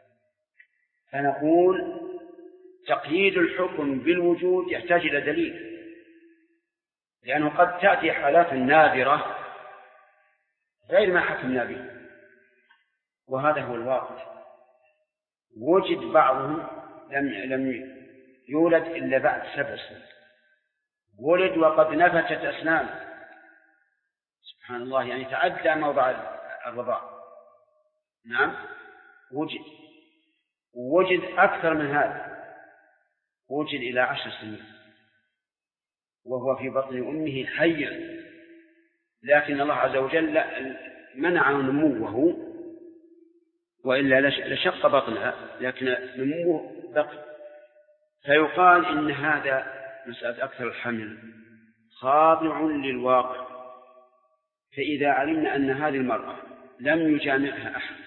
فنقول تقييد الحكم بالوجود يحتاج إلى دليل، لأنه قد تأتي حالات نادرة غير ما حكمنا به، وهذا هو الواقع. وجد بعضهم لم يولد إلا بعد 7 سنين، ولد وقد نفتت أسنانه، سبحان الله، يعني تعدى موضع الرضاع. نعم، وجد أكثر من هذا، وجد إلى 10 سنين وهو في بطن أمه حيا، لكن الله عز وجل منع نموه، وإلا لشق بطنها، لكن نموه بقي. فيقال إن هذا مسألة أكثر الحمل خاضع للواقع. فإذا علمنا أن هذه المرأة لم يجامعها أحد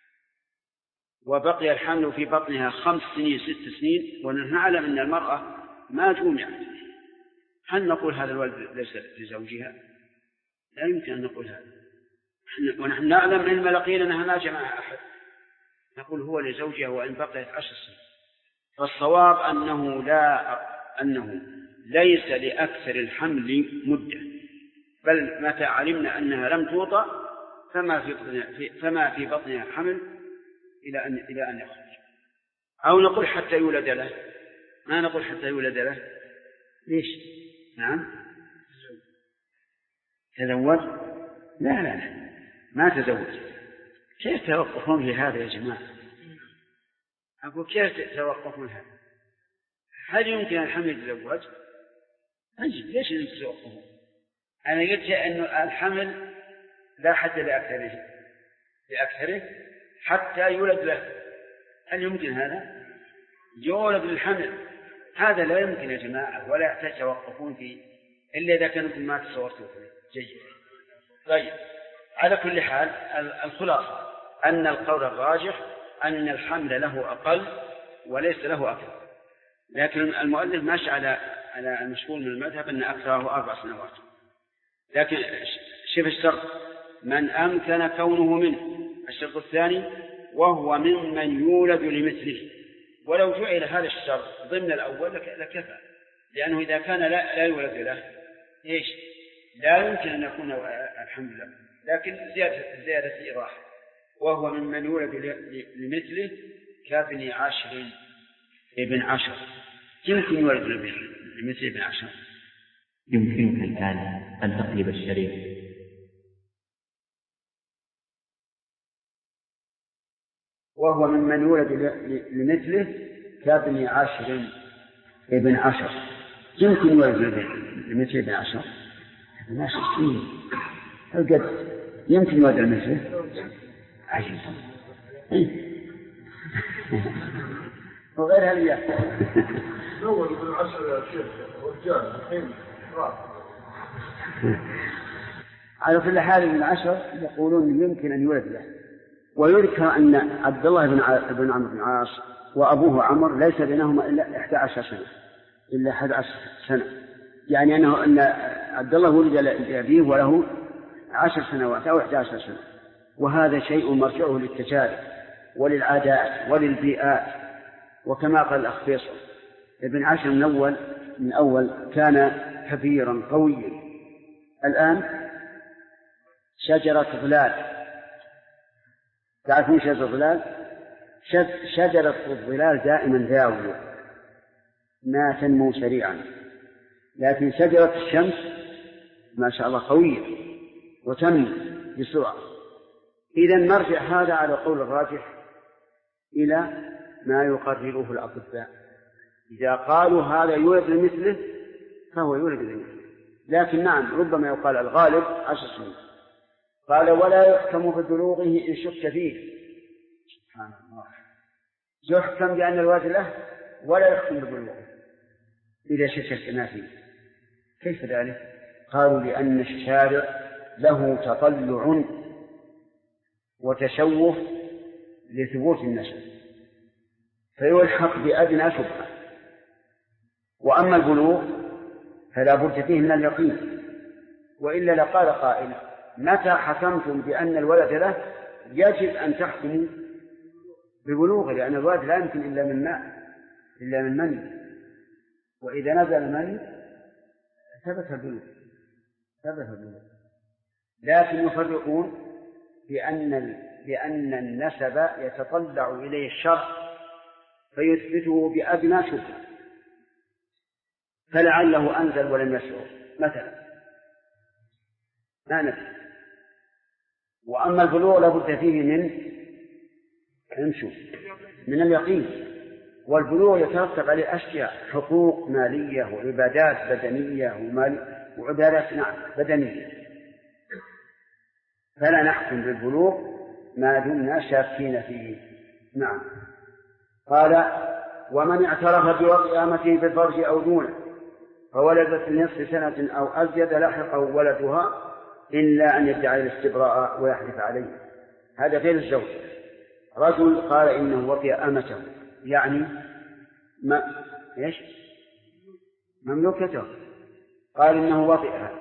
وبقي الحمل في بطنها 5 سنين 6 سنين، ونحن نعلم أن المرأة ما جمعت، هل نقول هذا الولد ليس لزوجها؟ لا يمكن أن نقول هذا، ونحن نعلم علم اليقين أنها ما جمعها أحد، نقول هو لزوجها وإن بقيت 10 سنين. فالصواب أنه ليس لأكثر الحمل مدة، بل متى علمنا أنها لم توطأ فما في بطنها حمل إلى أن يخرج. أو نقول حتى يولد له، ما نقول حتى يولد له. ليش؟ نعم، تزوج؟ لا ما تزوج. كيف توقفون في هذا يا جماعة؟ أقول كيف توقفون هذا؟ هل يمكن الحمل يتزوج؟ أجل ليش يتوقفون؟ أنا قلت أن الحمل لا حد لأكثره حتى يولد له. هل يمكن هذا؟ يولد للحمل، هذا لا يمكن يا جماعة، ولا يحتاج توقفون فيه إلا إذا كانوا ما تصورتوا فيه. جيد. طيب، على كل حال الخلاصة أن القول الراجح أن الحمل له أقل وليس له أكثر، لكن المؤلف ماشي على المشهور من المذهب أن أكثره 4 سنوات. لكن شوف الشرط من أمكن كونه منه. الشرط الثاني وهو ممن يولد لمثله، ولو جعل هذا الشرط ضمن الأول لكفى، لأنه إذا كان لا يولد له لا يمكن أن يكون الحمد لله، لكن زيادة إيضاح. وهو ممن يولد لمثله كابن 10 ابن 10. يمكن يولد لمثل ابن 10. يمكنك الآن أن تقلب الشريط. وهو ممن يولد لمثله كابن 10 ابن 10. يمكن يولد لمثل ابن 10. الناس كثير القد يمكن يولد لمثله عجيب. وغير هل نول ابن 10 يا شيخ رجال الحين على كل حال ابن 10 يقولون يمكن أن يولد له. ويذكر أن عبد الله بن عمرو بن العاص وأبوه عمرو ليس بينهما إلا 11 سنة، إلا 11 سنة، يعني أن عبد الله ولد لأبيه وله 10 سنوات أو 11 سنة. وهذا شيء مرجعه للتجارب وللعادات وللبيئات. وكما قال الأخ فيصل ابن 10 من أول كان كبيرا قويا، الآن شجرة ظلال. تعرفون شجرة الظلال؟ شجرة الظلال دائما ذاوية ما تنمو سريعا، لكن شجرة الشمس ما شاء الله قوية وتنمو بسرعة. إذن نرجع هذا على قول الراجح إلى ما يقرره الأطباء. إذا قالوا هذا يولد لمثله فهو يولد لمثله، لكن نعم ربما يقال الغالب 10 سنين. قال ولا يحكم ببلوغه إن شك فيه. سبحان الله، يحكم بأن الولد له ولا يحكم ببلوغه إذا شك ما فيه. كيف ذلك؟ قالوا لأن الشارع له تطلع وتشوف لثبوت النسب فيلحق بأدنى شبهة. وأما البلوغ فلا بد فيه من اليقين، وإلا لقال قائل متى حكمتم بأن الولد له يجب أن تحكموا ببلوغه، لأن الولد لا يمكن إلا من ماء إلا من مني، وإذا نزل المني ثبت البلوغ. لكن يفرقون بأن النسب يتطلع إليه الشرع فيثبته بأدنى شبهة، فلعله أنزل ولم يشعر مثلا ما نفسه. وأما البلوغ لابد فيه من اليقين، والبلوغ يترتب عليه أشياء: حقوق مالية وعبادات بدنية وعبادات بدنية. فلا نحكم بالبلوغ ما دمنا شاكين فيه. نعم. قال ومن اعترف بوطء أمته بالفرج أو دونه فولدت لنصف سنة أو أزيد لحقه ولدها إلا أن يدعي الاستبراء ويحلف عليه. هذا غير الزوج. رجل قال إنه وطئ أمته، يعني مملوكته، قال إنه وطئها،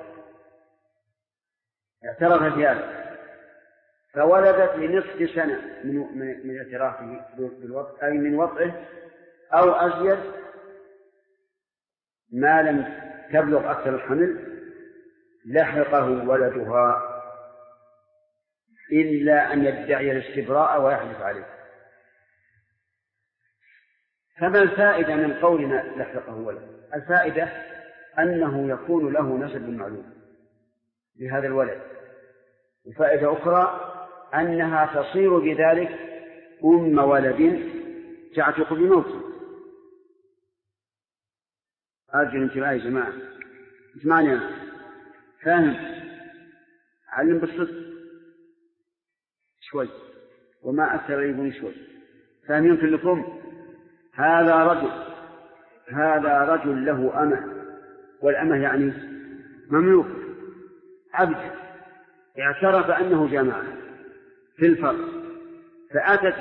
اعترف بهذا فولدت لنصف سنة من اعترافه بالوطء، أي من وطئه أو أزيد ما لم تبلغ أكثر الحمل، لحقه ولدها إلا أن يدعي الاستبراء ويحلف عليه. فما الفائدة من قولنا لحقه ولد؟ الفائدة أنه يكون له نسب معلوم لهذا الولد. وفائدة أخرى أنها تصير بذلك أم ولد تعتق بموته. أرجو انتباه يا جماعة، اسمعني أنا فاهم، علم بالصدق شوي وما أكثر يبني شوي، فهم يمكن لكم. هذا رجل له أمة، والأمة يعني مملوك عبد، اعترف أنه جماعة في الفرد، فأتت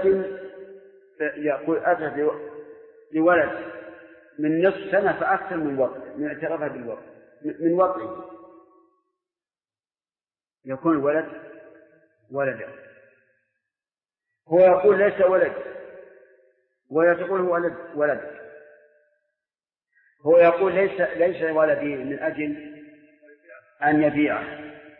بولد من نصف سنة فأكثر من وقت، من اعترافها بالوقت من وقته. يكون الولد ولده. هو يقول ليس ولد، ولا تقول هو ولد. هو يقول ليس ولدي من أجل أن يبيعه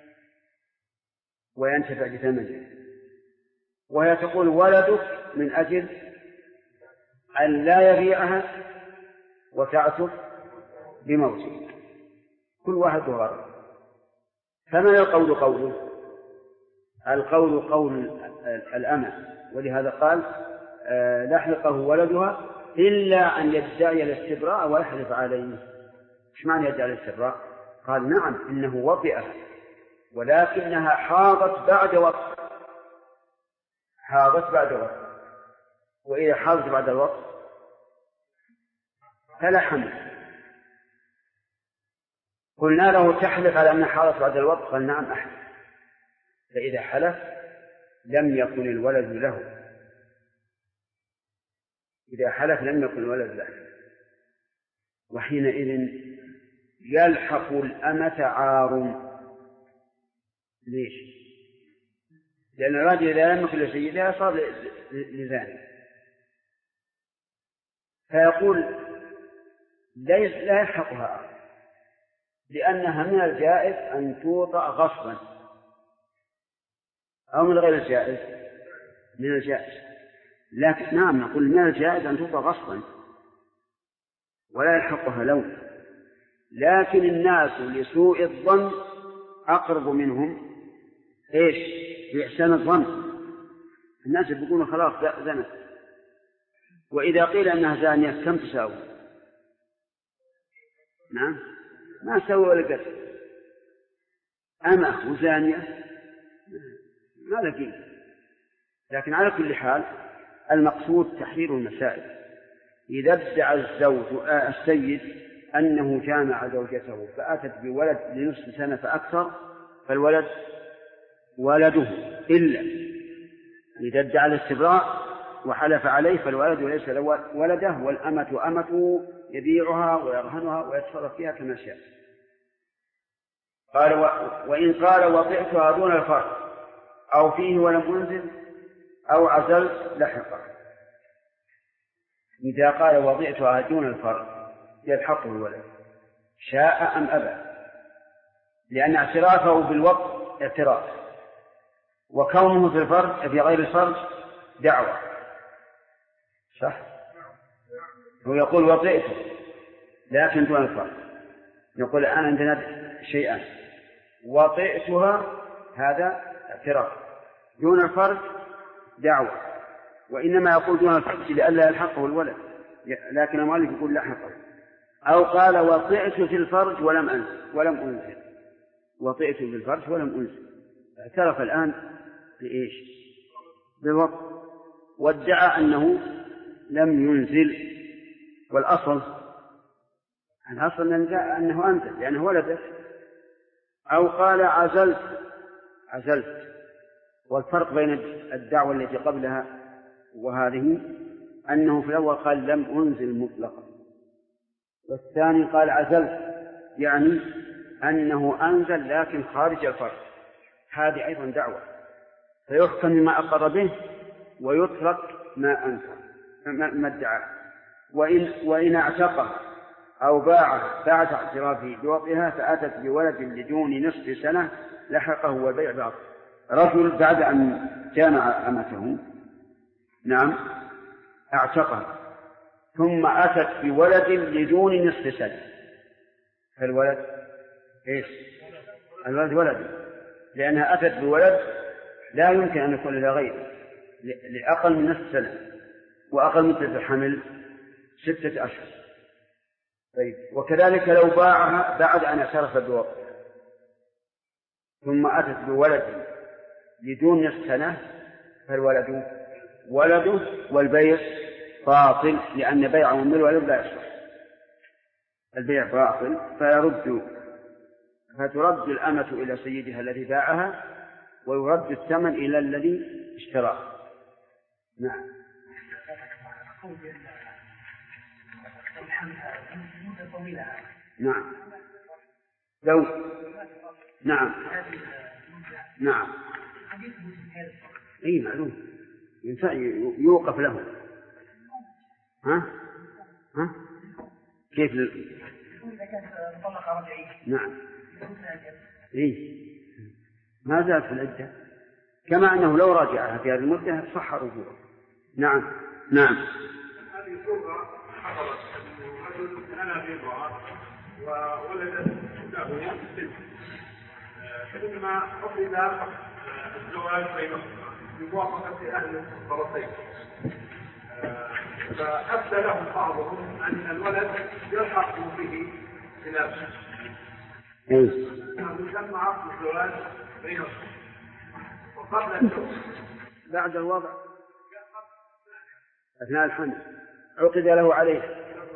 وينتفع بثمنه، وهي تقول ولدك من أجل أن لا يبيعها وتعتق بموته. كل واحد غرض. فمن القول قوله؟ القول قول الأمة، ولهذا قال لحقه ولدها إلا أن يدعي الاستبراء ويحلف عليه. إيش معنى يدعي الاستبراء؟ قال نعم إنه وطئها، ولكنها حاضت بعد وقت. وإذا حاضت بعد الوقت فلا حمل. قلنا له تحلف على أنها حاضت بعد الوقت؟ قال نعم أحلف. فإذا حلف لم يكن الولد له. إذا حلف لم يكن الولد له، وحينئذ يلحق الأمة عار. ليش؟ لأن الرجل إذا لم يكن لسيدها صار لزاني. فيقول لا يلحقها عار، لأنها من الجائز أن توطأ غصبا، أو من غير الجائز؟ من الجائز. لكن نعم نقول من الجائز أن توطأ غصبا ولا يلحقها لون. لكن الناس لسوء الظن أقرب منهم إيش؟ بإحسان الظن. الناس يقولون خلاص زنت، وإذا قيل أنها زانية كم تساوي؟ نعم ما تساوي ولا قتل. أمة وزانية ما لقيت. لكن على كل حال المقصود تحرير المسائل. إذا ادعى السيد أنه جامع زوجته فأتت بولد لنصف سنة فأكثر فالولد ولده، إلا إذا ادعى الاستبراء وحلف عليه فالولد ليس له ولده، والأمة أمته يبيعها ويرهنها ويتصرف فيها كما شاء. قال وإن قال وطئتها دون الفرق أو فيه ولم أنزل أو عزلت لحقه. إذا قال وضعتها دون الفرق يلحقه الولد شاء أم أبى، لأن اعترافه بالوقت اعتراف، وكونه في الفرج في غير الفرج دعوة. صح؟ هو يقول وطئته لكن دون الفرج. نقول الآن عندنا شيئان: وطئتها هذا اعتراف، دون الفرج دعوة. وإنما يقول دون الفرج لئلا يلحقه الولد، لكن المؤلف يقول لحقه. أو قال وطئت في الفرج ولم أنزل. وطئت في الفرج ولم أنزل، اعترف الآن بإيش؟ بالوقت، وادعى أنه لم ينزل. والأصل أنه أنزل لأنه ولده. أو قال عزلت. والفرق بين الدعوة التي قبلها وهذه أنه في الأول قال لم أنزل مطلقا، والثاني قال عزلت، يعني أنه أنزل لكن خارج الفرق. هذه أيضا دعوة، فيحكم بما أقر به ويترك ما أنكر ما ادعى. وإن اعتقه أو باعه بعد اعترافه بوقتها فأتت بولد لدون نصف سنة لحقه والبيع باطل. رجل بعد أن جامع أمته نعم اعتقه ثم أتت بولد لدون نصف سنة، فالولد إيش؟ الولد ولد، لأنها أتت بولد لا يمكن أن يكون لها غيره لأقل من نصف سنة، وأقل مدة الحمل 6 أشهر. طيب، وكذلك لو باعها بعد أن اعترف بوقتها ثم أتت بولد لدون نصف سنة فالولد ولده والبيع باطل، لأن بيعه من الولد لا يصح. البيع باطل فترد الأمة إلى سيدها الذي باعها ويرد الثمن إلى الذي اشتراه. نعم. نعم. لو نعم نعم. اي معلوم يوقف له. ها كيف إذا كانت مطلقة رجعية. نعم. إيه ما زالت في العدة، كما أنه لو راجعها في هذه المدة صح رجوعه. نعم. هذه صورة حضرت رجل أنا في امرأة وولدت له بنت، ثم حصل الزواج بينهم بموافقة أهل الطرفين، فأفتى لهم بعضهم أن الولد يلحق به بنفسه. يسمى عقد الزواج بينهم وقبل الزواج بعد الوضع أثناء الحمل عقد له عليها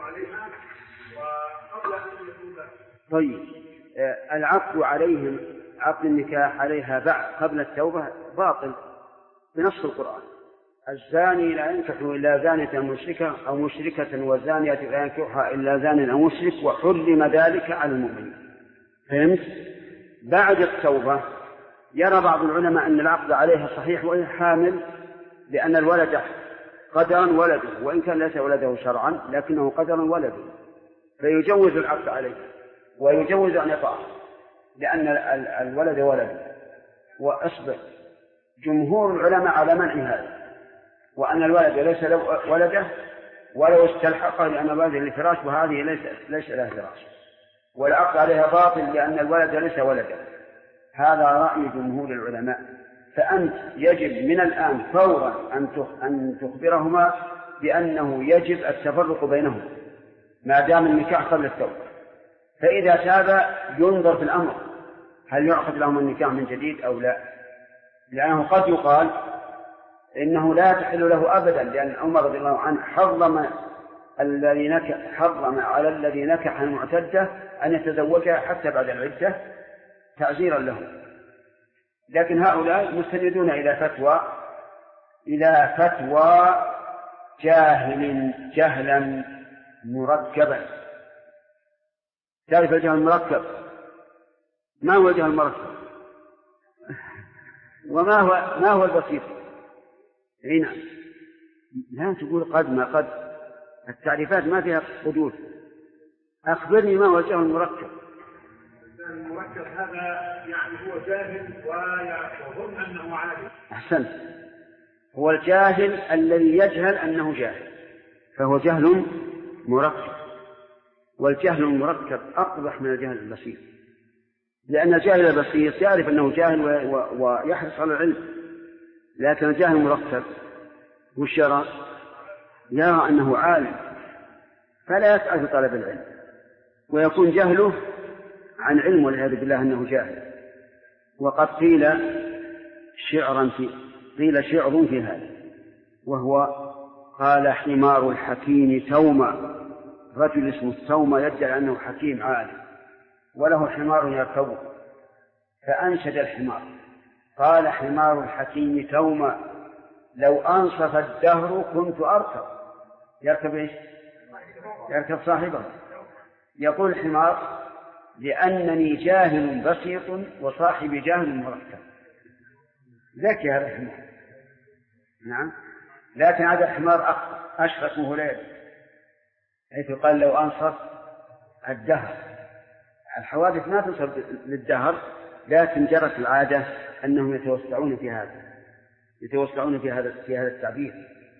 وقبل أن يكون ذلك. طيب العقد عليهم، عقد النكاح عليها بعد قبل التوبة باطل بنص القرآن: الزاني لا ينكح إلا زانية مشركة أو مشركة والزانية لا ينكحها إلا زان أو مشرك وحرم ذلك على المؤمنين. فهمت؟ بعد التوبة يرى بعض العلماء أن العقد عليها صحيح وهي حامل، لأن الولد قدرا ولده، وإن كان ليس ولده شرعا لكنه قدرا ولده، فيجوز العقد عليه ويجوز أن يطأه لأن الولد ولده. وأصبح جمهور العلماء على منع هذا، وأن الولد ليس له ولده ولو استلحقه لأن الولد للفراش وهذه ليس لها فراش، والعقد عليها باطل لأن الولد ليس ولده. هذا رأي جمهور العلماء. فأنت يجب من الآن فورا أن تخبرهما بأنه يجب التفرق بينهم ما دام النكاح قبل التوبة. فإذا تاب ينظر في الأمر هل يعقد لهم النكاح من جديد أو لا، لأنه قد يقال إنه لا تحل له أبدا، لأن عمر رضي الله عنه حرم على الذي نكح المعتدة أن يتزوجها حتى بعد العدة تعزيرا له. لكن هؤلاء مستندون إلى فتوى جهلا مركبا. تعرف الجهل المركب؟ ما هو الجهل المركب؟ ما هو البسيط؟ هنا لا تقول قد ما قد، التعريفات ما فيها حدود. أخبرني ما هو الجهل المركب؟ المركب هذا يعني هو جاهل ويظن أنه عالم. أحسنت، هو الجاهل الذي يجهل أنه جاهل، فهو جهل مركب. والجهل المركب أقبح من الجهل البسيط، لأن الجاهل البسيط يعرف أنه جاهل ويحرص على العلم، لكن الجاهل المركب وش يرى أنه عالم فلا يسعى في طلب العلم، ويكون جهله عن علم والعياذ بالله أنه جاهل. وقد قيل شعر في هذا، وهو: قال حمار الحكيم ثوما، رجل اسمه الثوم يدعي أنه حكيم عالم وله حمار يركبه، فأنشد الحمار: قال حمار الحكيم ثوما لو أنصف الدهر كنت أركب. يركب إيش؟ يركب صاحبه. يقول الحمار: لأنني جاهل بسيط وصاحبي جاهل مركب. ذكي هذا الحمار. نعم، لكن هذا الحمار أشخص مهلال، حيث قال لو أنصف الدهر. الحوادث ما تنصب للدهر، لكن جرت العادة أنهم يتوسعون في هذا التعبير.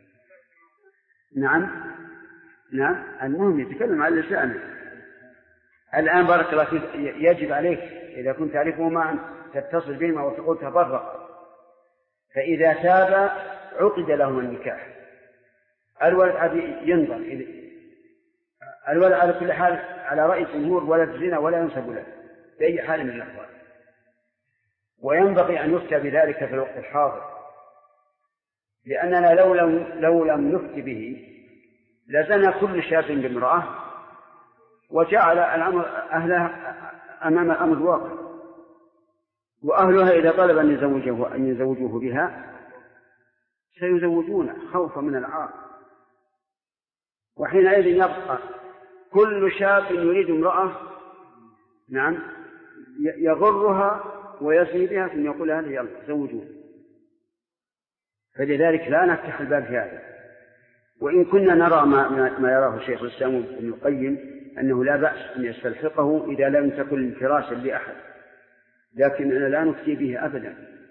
نعم، المهم يتكلم عن اللسان. الآن بارك الله فيك يجب عليك إذا كنت تعرفهما أن تتصل بهما وتقول تفرق. فإذا تاب عقد لهما النكاح. الولد ينظر، الولد على كل حال على رأي الجمهور ولد زنا ولا ينسب له بأي حال من الأحوال، وينبغي أن يفتى بذلك في الوقت الحاضر، لأننا لو لم نفتي به لزنى كل شاب بامرأة وجعل الأمر أهلها أمام الأمر الواقع، وأهلها إذا طلب أن يزوجوه بها سيزوجونه خوفا من العار. وحينئذ يبقى كل شاب يريد امرأة يغرها ويزني بها ثم يقول هذه يلا زوجون. فلذلك لا نفتح الباب في هذا. وإن كنا نرى ما يراه شيخ الإسلام ابن القيم أنه لا بأس أن يستلحقه إذا لم تكن فراشا لأحد، لكننا لا نفتي به أبدا،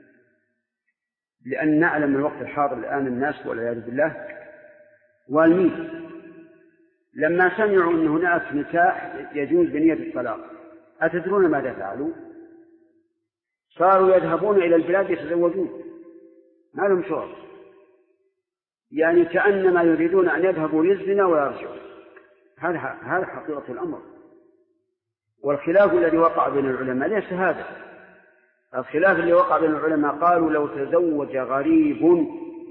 لأن نعلم من الوقت الحاضر الآن الناس والعياذ بالله والمين لما سمعوا أن هناك نكاح يجوز بنية الطلاق، أتدرون ماذا فعلوا؟ صاروا يذهبون إلى البلاد يتزوجون، ما لهم شغل، يعني كأنما يريدون أن يذهبوا للزنا ويرجعوا. هذا حقيقة الأمر. والخلاف الذي وقع بين العلماء ليس هذا. الخلاف الذي وقع بين العلماء قالوا لو تزوج غريب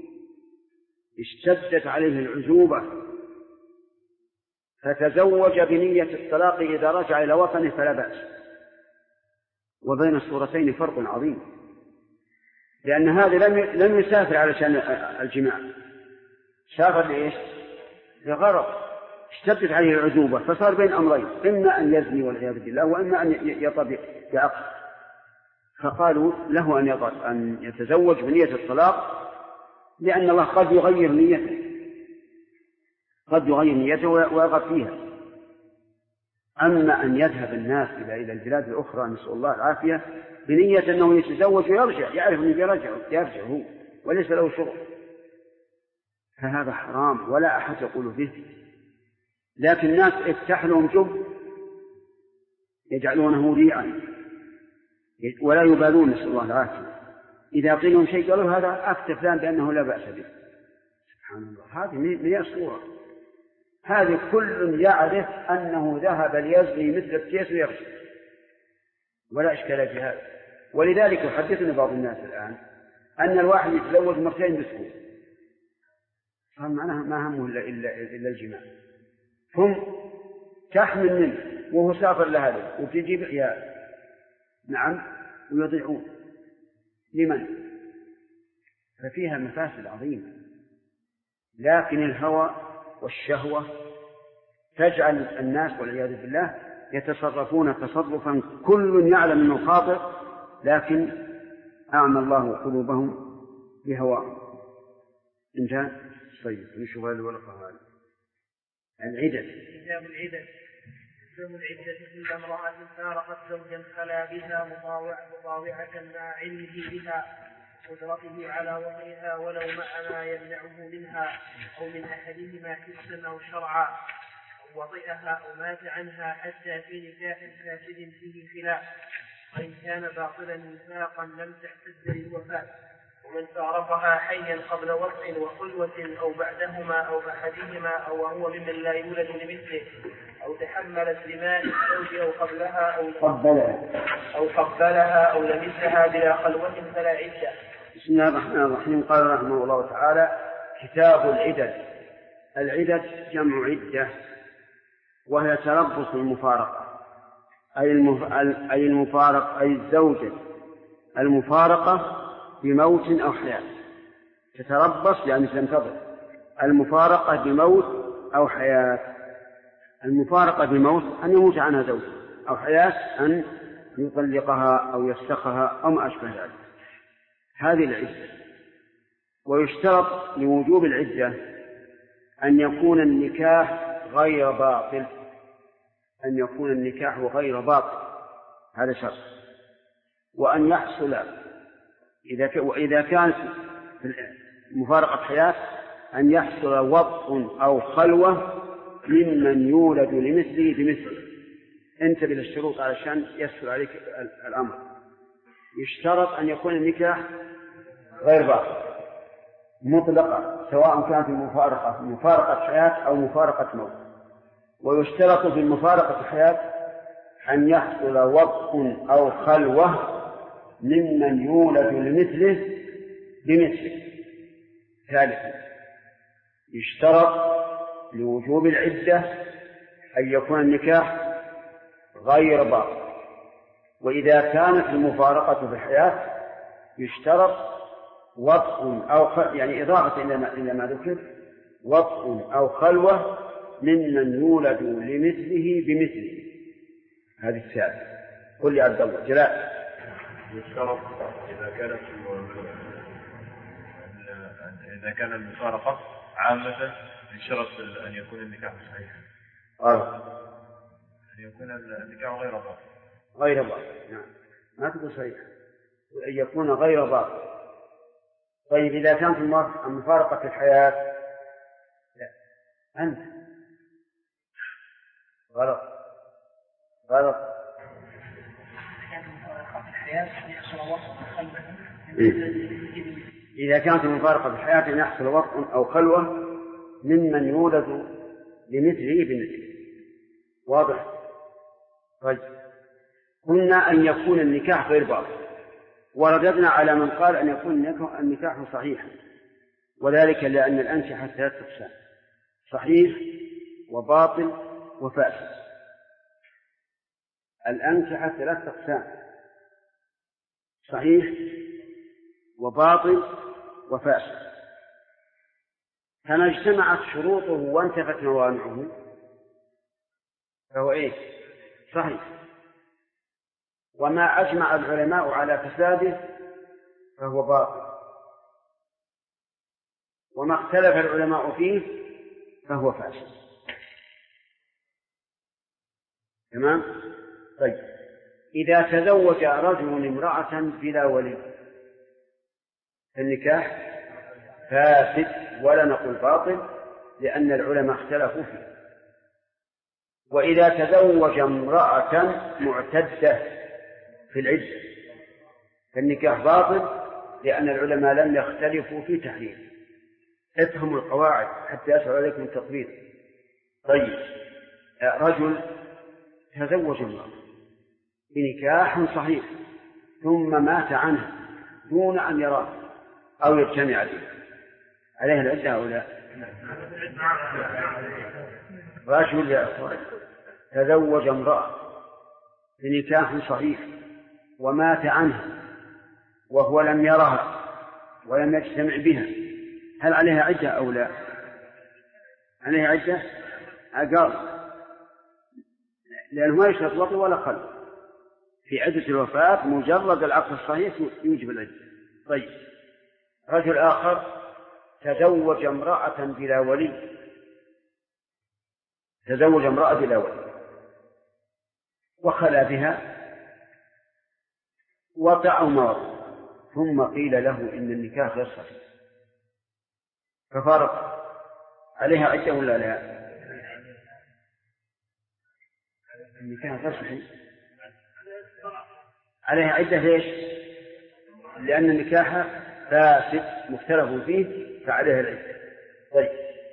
اشتدت عليه العزوبة فتزوج بنية الطلاق إذا رجع إلى وطنه فلا بأس. وبين الصورتين فرق عظيم، لأن هذا لم يسافر علشان الجماع، سافر لإيش؟ لغرض، اشتدت عليه العزوبة فصار بين أمرين، إما أن يزني والعياذ بالله وإما أن يطبع بعقد. فقالوا له أن يتزوج بنية الطلاق، لأن الله قد يغير نيته ويرغب فيها. أما أن يذهب الناس إلى البلاد الأخرى نسأل الله العافية بنية أنه يتزوج ويرجع، يعرف أنه يرجع هو وليس له شغل، فهذا حرام ولا أحد يقول به. لكن الناس افتح لهم جب يجعلونه ريعا ولا يبالون نسأل الله العافية. إذا قيل لهم شيء قالوا هذا أفتى فلان بأنه لا بأس به. سبحان الله، هذه من الصورة. هذه كل يعرف أنه ذهب ليزني مثل الكيس ويرجع ولا إشكال في هذا. ولذلك يحدثني بعض الناس الآن أن الواحد يتزوج مرتين باسبوع، فمعناها ما همه إلا الجماع، ثم تحمل منه وهو سافر لهذا وتجيب عيال، نعم، ويضيعون لمن؟ ففيها مفاسد عظيمة. لكن الهوى والشهوة تجعل الناس والعياذ بالله يتصرفون تصرفا كل يعلم أنه خاطئ، لكن أعمى الله قلوبهم بهواهم. انتهى. طيب نشوف هذه الورقة هذه. العدد. كتاب العدد. يوم العدة كل امرأة فارقت زوجا خلا بها مطاوعة مع علمه بها قدرته على وطئها ولو مع ما يمنعه منها أو من أحدهما حسا أو شرعا، أو وطئها أو مات عنها حتى في نكاح فاسد فيه خلاف، وإن كان باطلا نفاقا لم تحتد للوفاة. ومن فارقها حيا قبل وطء وخلوة أو بعدهما أو أحدهما أو وهو ممن لا يولد لمثله، أو تحملت لماء الزوج أو قبلها أو قبلها أو لمسها بلا خلوة فلا عدة. بسم الله الرحمن الرحيم. قال رحمه الله تعالى: كتاب العدد. العدد جمع عدة، وهي تربص المفارقة، أي المفارقة، أي الزوجة المفارقة بموت أو حياة. تتربص يعني تنتظر. المفارقة بموت أو حياة. المفارقة بموت أن يموت عنها زوج، أو حياة أن يطلقها أو يفسخها أو ما أشبه ذلك. هذه العدة. ويشترط لوجوب العدة أن يكون النكاح غير باطل، أن يكون النكاح غير باطل، هذا شرط. وأن يحصل وإذا كانت مفارقة حياة أن يحصل وطء أو خلوة ممن يولد لمثله بمثله. انتبه للشروط علشان يسهل عليك الأمر. يشترط أن يكون النكاح غير باطل مطلقة، سواء كانت مفارقة حياة أو مفارقة موت. ويشترط في المفارقة حياة أن يحصل وطء أو خلوة ممن يولد لمثله بمثله. ثالثا يشترط لوجوب العدة أن يكون النكاح غير باطل. وإذا كانت المفارقة في الحياة يشترط وطء أو يعني إضافة إلى ما ذكر، وطء أو خلوة ممن يولد لمثله بمثله. هذه الثالثة. قل لي عبد الله جلاء. يشترط إذا كان المفارقة عامة يشترط أن يكون النكاح صحيحا. أن يكون النكاح غير باطل. غير باطل، نعم، ما تقول صحيح، أن يكون غير باطل. طيب إذا كانت المفارقة في الحياة، لا، أنت غلط. إذا كانت المفارقة في الحياة أن يحصل وطء أو خلوة ممن يولد لمثله بمثله. واضح؟ طيب، قلنا أن يكون النكاح غير باطل، ورددنا على من قال أن يكون النكاح صحيحا، وذلك لأن الأنكحة 3 أقسام: صحيح وباطل وفاسد. الأنكحة 3 أقسام: صحيح وباطل وفاسد. فما اجتمعت شروطه وانتفت موانعه فهو صحيح، وما أجمع العلماء على فساده فهو باطل، وما اختلف العلماء فيه فهو فاسد. تمام؟ طيب، إذا تزوج رجل امرأة بلا ولي النكاح فاسد، ولا نقول باطل، لأن العلماء اختلفوا فيه. وإذا تزوج امرأة معتدة في العدة فالنكاح باطل، لأن العلماء لم يختلفوا في تحريمه. افهموا القواعد حتى يسهل عليكم التطبيق. طيب، رجل تزوج امرأة بنكاح صحيح ثم مات عنها دون أن يراه أو يجتمع به، عليه العدة أو لا؟ رجل يا أخوان تزوج امرأة بنكاح صحيح ومات عنها وهو لم يرها ولم يجتمع بها، هل عليها عدة أو لا؟ عليها عدة أقل، لأنه ما يشترط وطء ولا خلو. في عدة الوفاة مجرد العقد الصحيح يوجب العدة. طيب، رجل آخر تزوج امرأة بلا ولي، تزوج امرأة بلا ولي وخلى بها وطأ أو ما وطأ، ثم قيل له إن النكاح غير صحيح ففارق، عليها عدة ولا لا؟ النكاح غير صحيح، عليها عدة. ليش؟ لأن النكاح فاسد مختلف فيه فعليها العدة. طيب،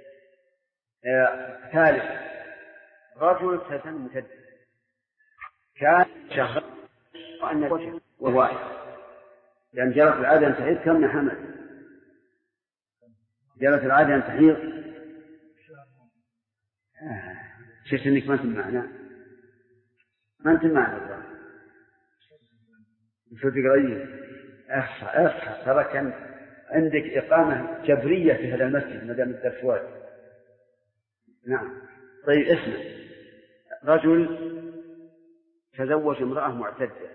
ثالث، رجل تزوج كان شهر وأن وجه وواحد، لأن جرت العادة أن تحيض كم حمل، جرت العادة أن تحيض. شفت أنك ما أنت معنا، ما أنت معنا شو تقرأيه؟ اصحى ترى كان عندك إقامة جبرية في هذا المسجد ما دام الدرس واجب. نعم. طيب، اسمع، رجل تزوج امرأة معتدة،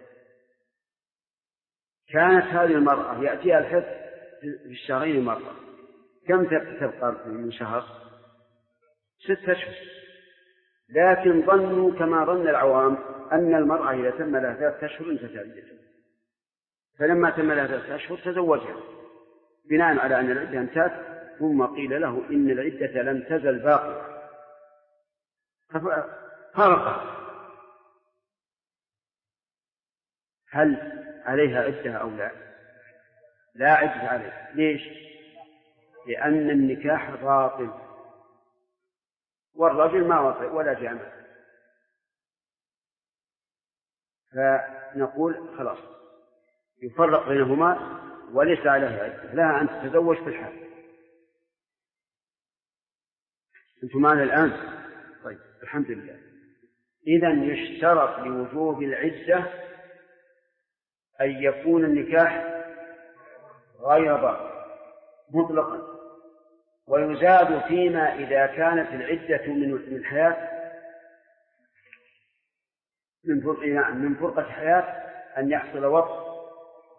كانت هذه المرأة يأتيها الحد في الشهرين مرة، كم تبقى من شهر؟ 6 أشهر. لكن ظنوا كما ظن العوام أن المرأة إذا تم لها 3 أشهر انتهت عدتها، فلما تم لها 3 أشهر تزوجها بناء على أن العدة انتهت، ثم قيل له إن العدة لم تزل باقية فارقها. هل عليها عدة أو لا؟ لا عدة عليها. ليش؟ لأن النكاح باطل والرجل ما وطئ ولا جامع، فنقول خلاص يفرق بينهما وليس عليها عدة، لها أن تتزوج في الحال. أنتم معنا الآن؟ طيب، الحمد لله. إذن يشترط لوجوب العدة أن يكون النكاح غير باطل مطلقا، ويزاد فيما إذا كانت العدة من حياة من فرقة حياة أن يحصل وطء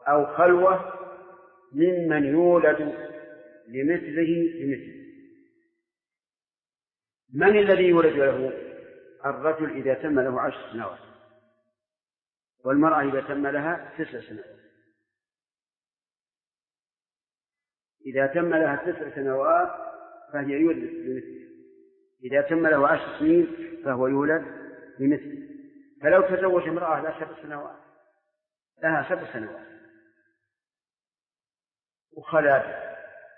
أو خلوة ممن يولد لمثله بمثله. من الذي يولد له؟ الرجل إذا تم له 10 سنوات، والمرأة إذا تم لها 9 سنوات. إذا تم لها 9 سنوات فهي يولد بمثله، إذا تم له 10 سنين فهو يولد بمثله. فلو تزوج امرأة لها 7 سنوات لها 7 سنوات وخلافه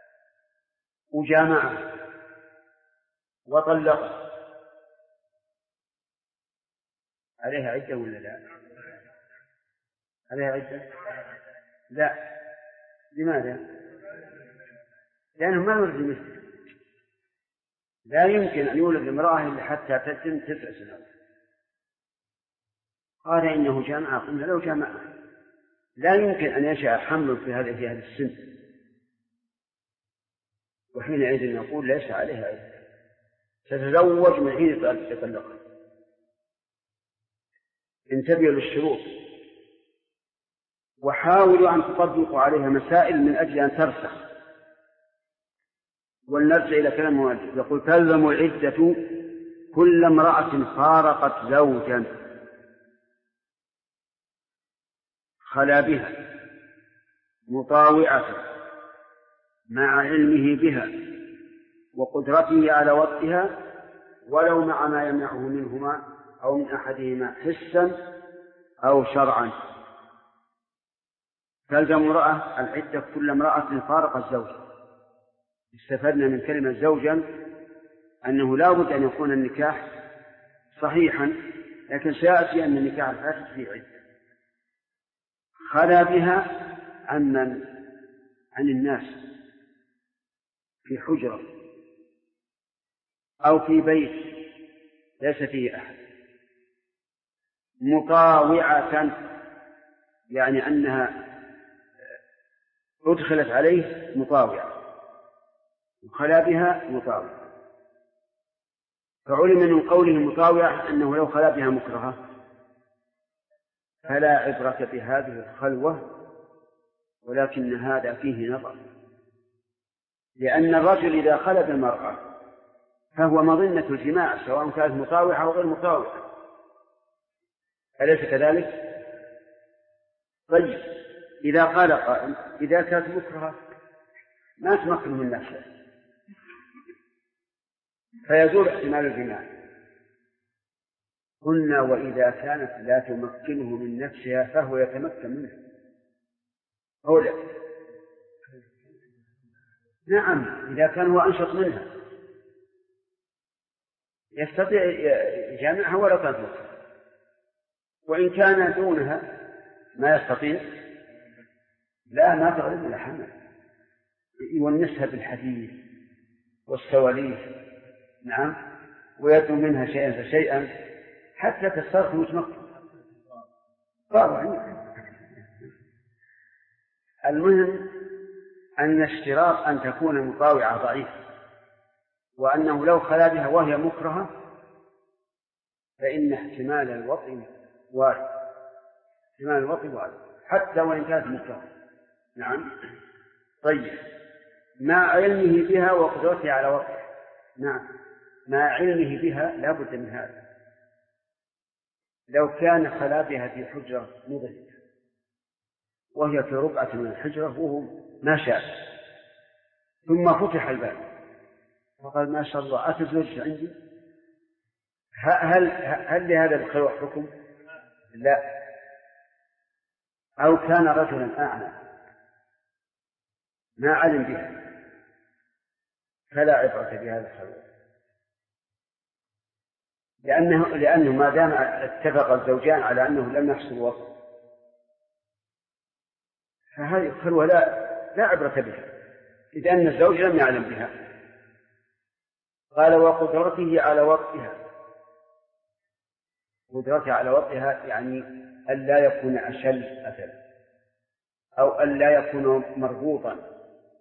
وجامعه وطلقه، عليها عدة ولا لا؟ عليها عدة؟ لا. لماذا؟ لأنه ما يولد مثله. لا يمكن أن يولد امرأة إلا حتى تتم 9 سنوات. قال إنه جامعة، قلنا لو جامعة لا يمكن أن يشاء حمل في هذا السن، وحينئذ نقول ليس عليها عدة، تتزوج من حين يطلقها. انتبهوا للشروط، وحاولوا أن تطبقوا عليها مسائل من أجل أن ترسخ. ولنرجع إلى كلام المؤلف، يقول تلزم العدة كل امرأة فارقت زوجا خلا بها مطاوعة مع علمه بها وقدرته على وطئها، ولو مع ما يمنعه منهما أو من أحدهما حسا أو شرعا. تلزم امرأة العدة كل امرأة فارقت زوجا. استفدنا من كلمة زوجا أنه لا بد أن يكون النكاح صحيحا، لكن سيأتي أن النكاح الفاسد فيه عدة. خلا بها عن الناس في حجرة أو في بيت ليس فيه أحد. مطاوعة يعني أنها أدخلت عليه مطاوعة، وخلا بها مطاوعة. فعلم من قوله مطاوعة أنه لو خلا بها مكرهة فلا عبرة بهذه الخلوة، ولكن هذا فيه نظر، لأن الرجل إذا خلا بالمرأة فهو مظنة الجماع سواء كانت مطاوعة أو غير مطاوعة، أليس كذلك؟ طيب إذا قال قائل إذا كانت مكرهة ما تمكن من نفسها فيزول احتمال الجماع. قلنا وإذا كانت لا تمكنه من نفسها فهو يتمكن منها. أولا نعم، إذا كان هو أنشط منها يستطيع يجامعها ولا كانت مكرهة، وإن كان دونها ما يستطيع لا ما تغلب إلى حمل، يونسها بالحديث والسواليف، نعم، ويدعو منها شيئا فشيئا حتى تسترخي وتمكن. المهم أن اشتراط أن تكون مطاوعة ضعيف، وأنه لو خلا بها وهي مكرهة فإن احتمال الوطء وارد، احتمال الوطء وارد حتى وإن كانت مكرهة. نعم. طيب مع علمه بها وقدرته على وطئها. نعم، مع علمه بها لا بد من هذا. لو كان خلا بها في حجرة مظلمة وهي في ربعة من الحجرة وهو ما شاء، ثم فتح الباب فقال ما شاء الله أتزوج عندي، هل لهذا الخلوة حكم؟ لا. أو كان رجلا أعمى ما علم بها فلا عبرة بهذا الخلوة، لأنه ما دام اتفق الزوجان على أنه لم يحصل وطء فهذه الخلوة لا عبرة بها، إذ أن الزوج لم يعلم بها. قال وقدرته على وطئها. قدرته على وطئها يعني ألا يكون أشل أثلا أو ألا يكون مربوطا،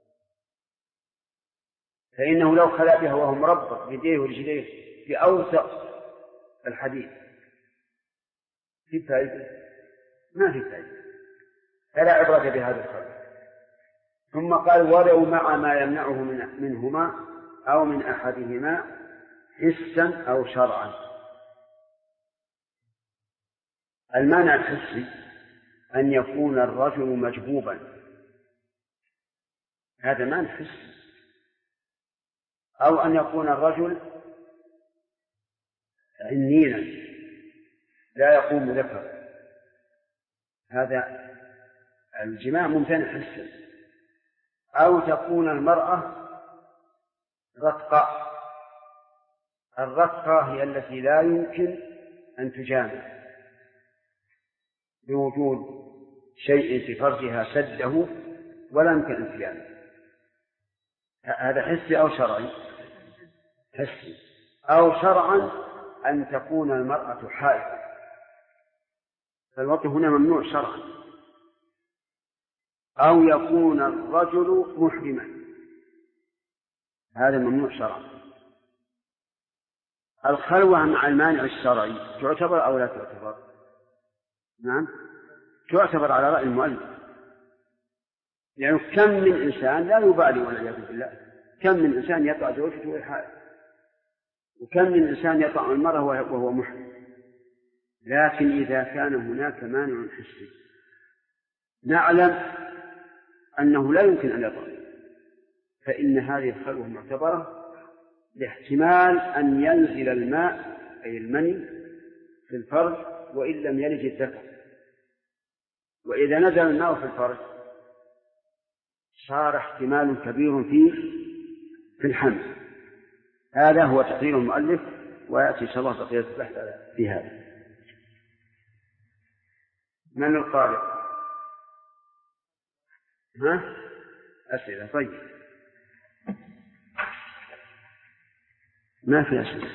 فإنه لو خلا بها وهو مربط بيديه ورجليه في أوسط الحديد في فائدة؟ ما في فائدة، فلا عبرة بهذا الخلو. ثم قال ولو مع ما يمنعه منهما أو من أحدهما حسا أو شرعا. المانع الحسي أن يكون الرجل مجبوبا، هذا مانع حسي، أو أن يكون الرجل عنينا لا يقوم ذكر، هذا الجماع ممتنع حسا. أو تكون المرأة رقة، الرقة هي التي لا يمكن أن تجامع بوجود شيء في فرجها سده ولا يمكن أن تجامع، هذا حسي أو شرعي؟ حسي. أو شرعا أن تكون المرأة حائض، فالوطء هنا ممنوع شرعا. أو يكون الرجل محرما، هذا ممنوع شرعا. الخلوة مع المانع الشرعي تعتبر أو لا تعتبر؟ نعم تعتبر على رأي المؤلف، يعني كم من إنسان لا يبالي والعياذ بالله، كم من إنسان يطأ زوجته وهي حائض، وكم من إنسان يطأ المرأة وهو محرم. لكن إذا كان هناك مانع حسي نعلم أنه لا يمكن أن يطأ، فإن هذه الخلوة معتبرة لاحتمال أن ينزل الماء أي المني في الفرج وإن لم يلج الذكر، وإذا نزل الماء في الفرج صار احتمال كبير في الحمل. هذا هو تقرير المؤلف، ويأتي إن شاء الله بقية البحث في هذا. من القارئ؟ أسئلة؟ طيب ما في أسئلة.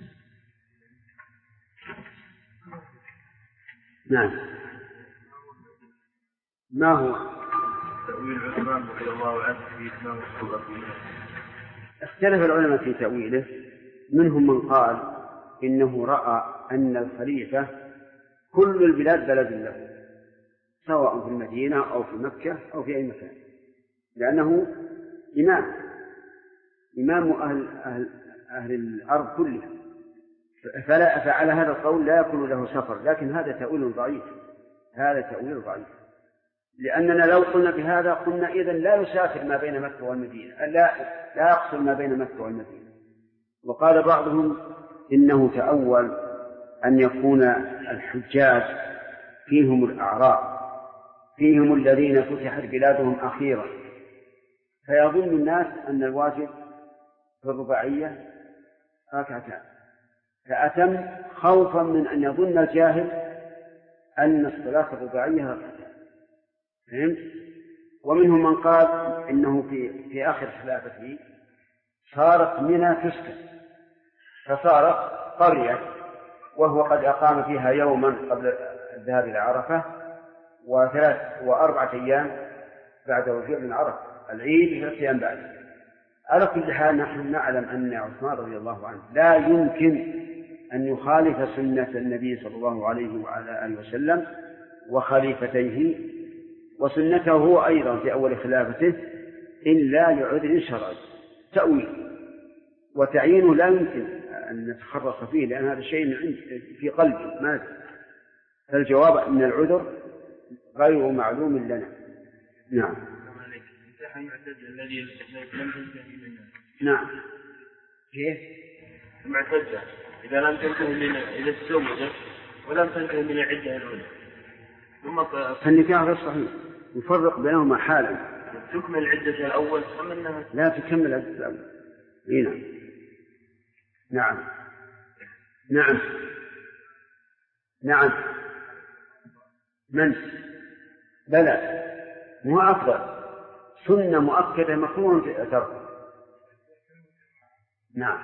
نعم. ما هو تأويل عثمان رضي الله عنه في إتمام السورة؟ اختلف العلماء في تأويله، منهم من قال إنه رأى أن الخليفة كل البلاد بلد له، سواء في المدينة أو في مكة أو في أي مكان، لأنه إمام أهل الأرض كلها، فعلى هذا القول لا يكون له سفر. لكن هذا تأويل ضعيف، لأننا لو قلنا بهذا قلنا إذن لا يسافر ما بين مكة والمدينة، لا يقصر ما بين مكة والمدينة. وقال بعضهم إنه تأول أن يكون الحجاج فيهم الأعراب، فيهم الذين فتحت بلادهم أخيرا، فيظن الناس أن الواجب في الرباعية ركعتان، فأتم خوفا من أن يظن الجاهل أن الصلاة الرباعية ركعتان. فهمت؟ ومنهم من قال إنه في آخر خلافته صارت منى تسكن، فصارت قرية، وهو قد أقام فيها يوما قبل الذهاب إلى عرفة 3 و4 أيام بعد رجوع من عرفة، العيد 3 أيام بعد. على كل حال نحن نعلم أن عثمان رضي الله عنه لا يمكن أن يخالف سنة النبي صلى الله عليه وعلى آله وسلم وخليفتيه وسنته هو أيضا في أول خلافته إلا لعذر شرعي. تأويل وتعيينه لا يمكن أن نتخرص فيه، لأن هذا شيء في قلبه ماذا، فالجواب أن العذر غير معلوم لنا. نعم. الذي لم تنتهي منه. نعم. كيف؟ المعتدة إذا لم تنتهي إلى الزوجة ولم تنتهي من العدة الأولى ثم فالنكاح غير صحيح، يفرق بينهما حالا. تكمل العدة الأول أم أنها لا تكمل العدة الأول. نعم. نعم. نعم. نعم. من؟ بلى، مو أفضل، سنة مؤكدة مكروه ترك. نعم.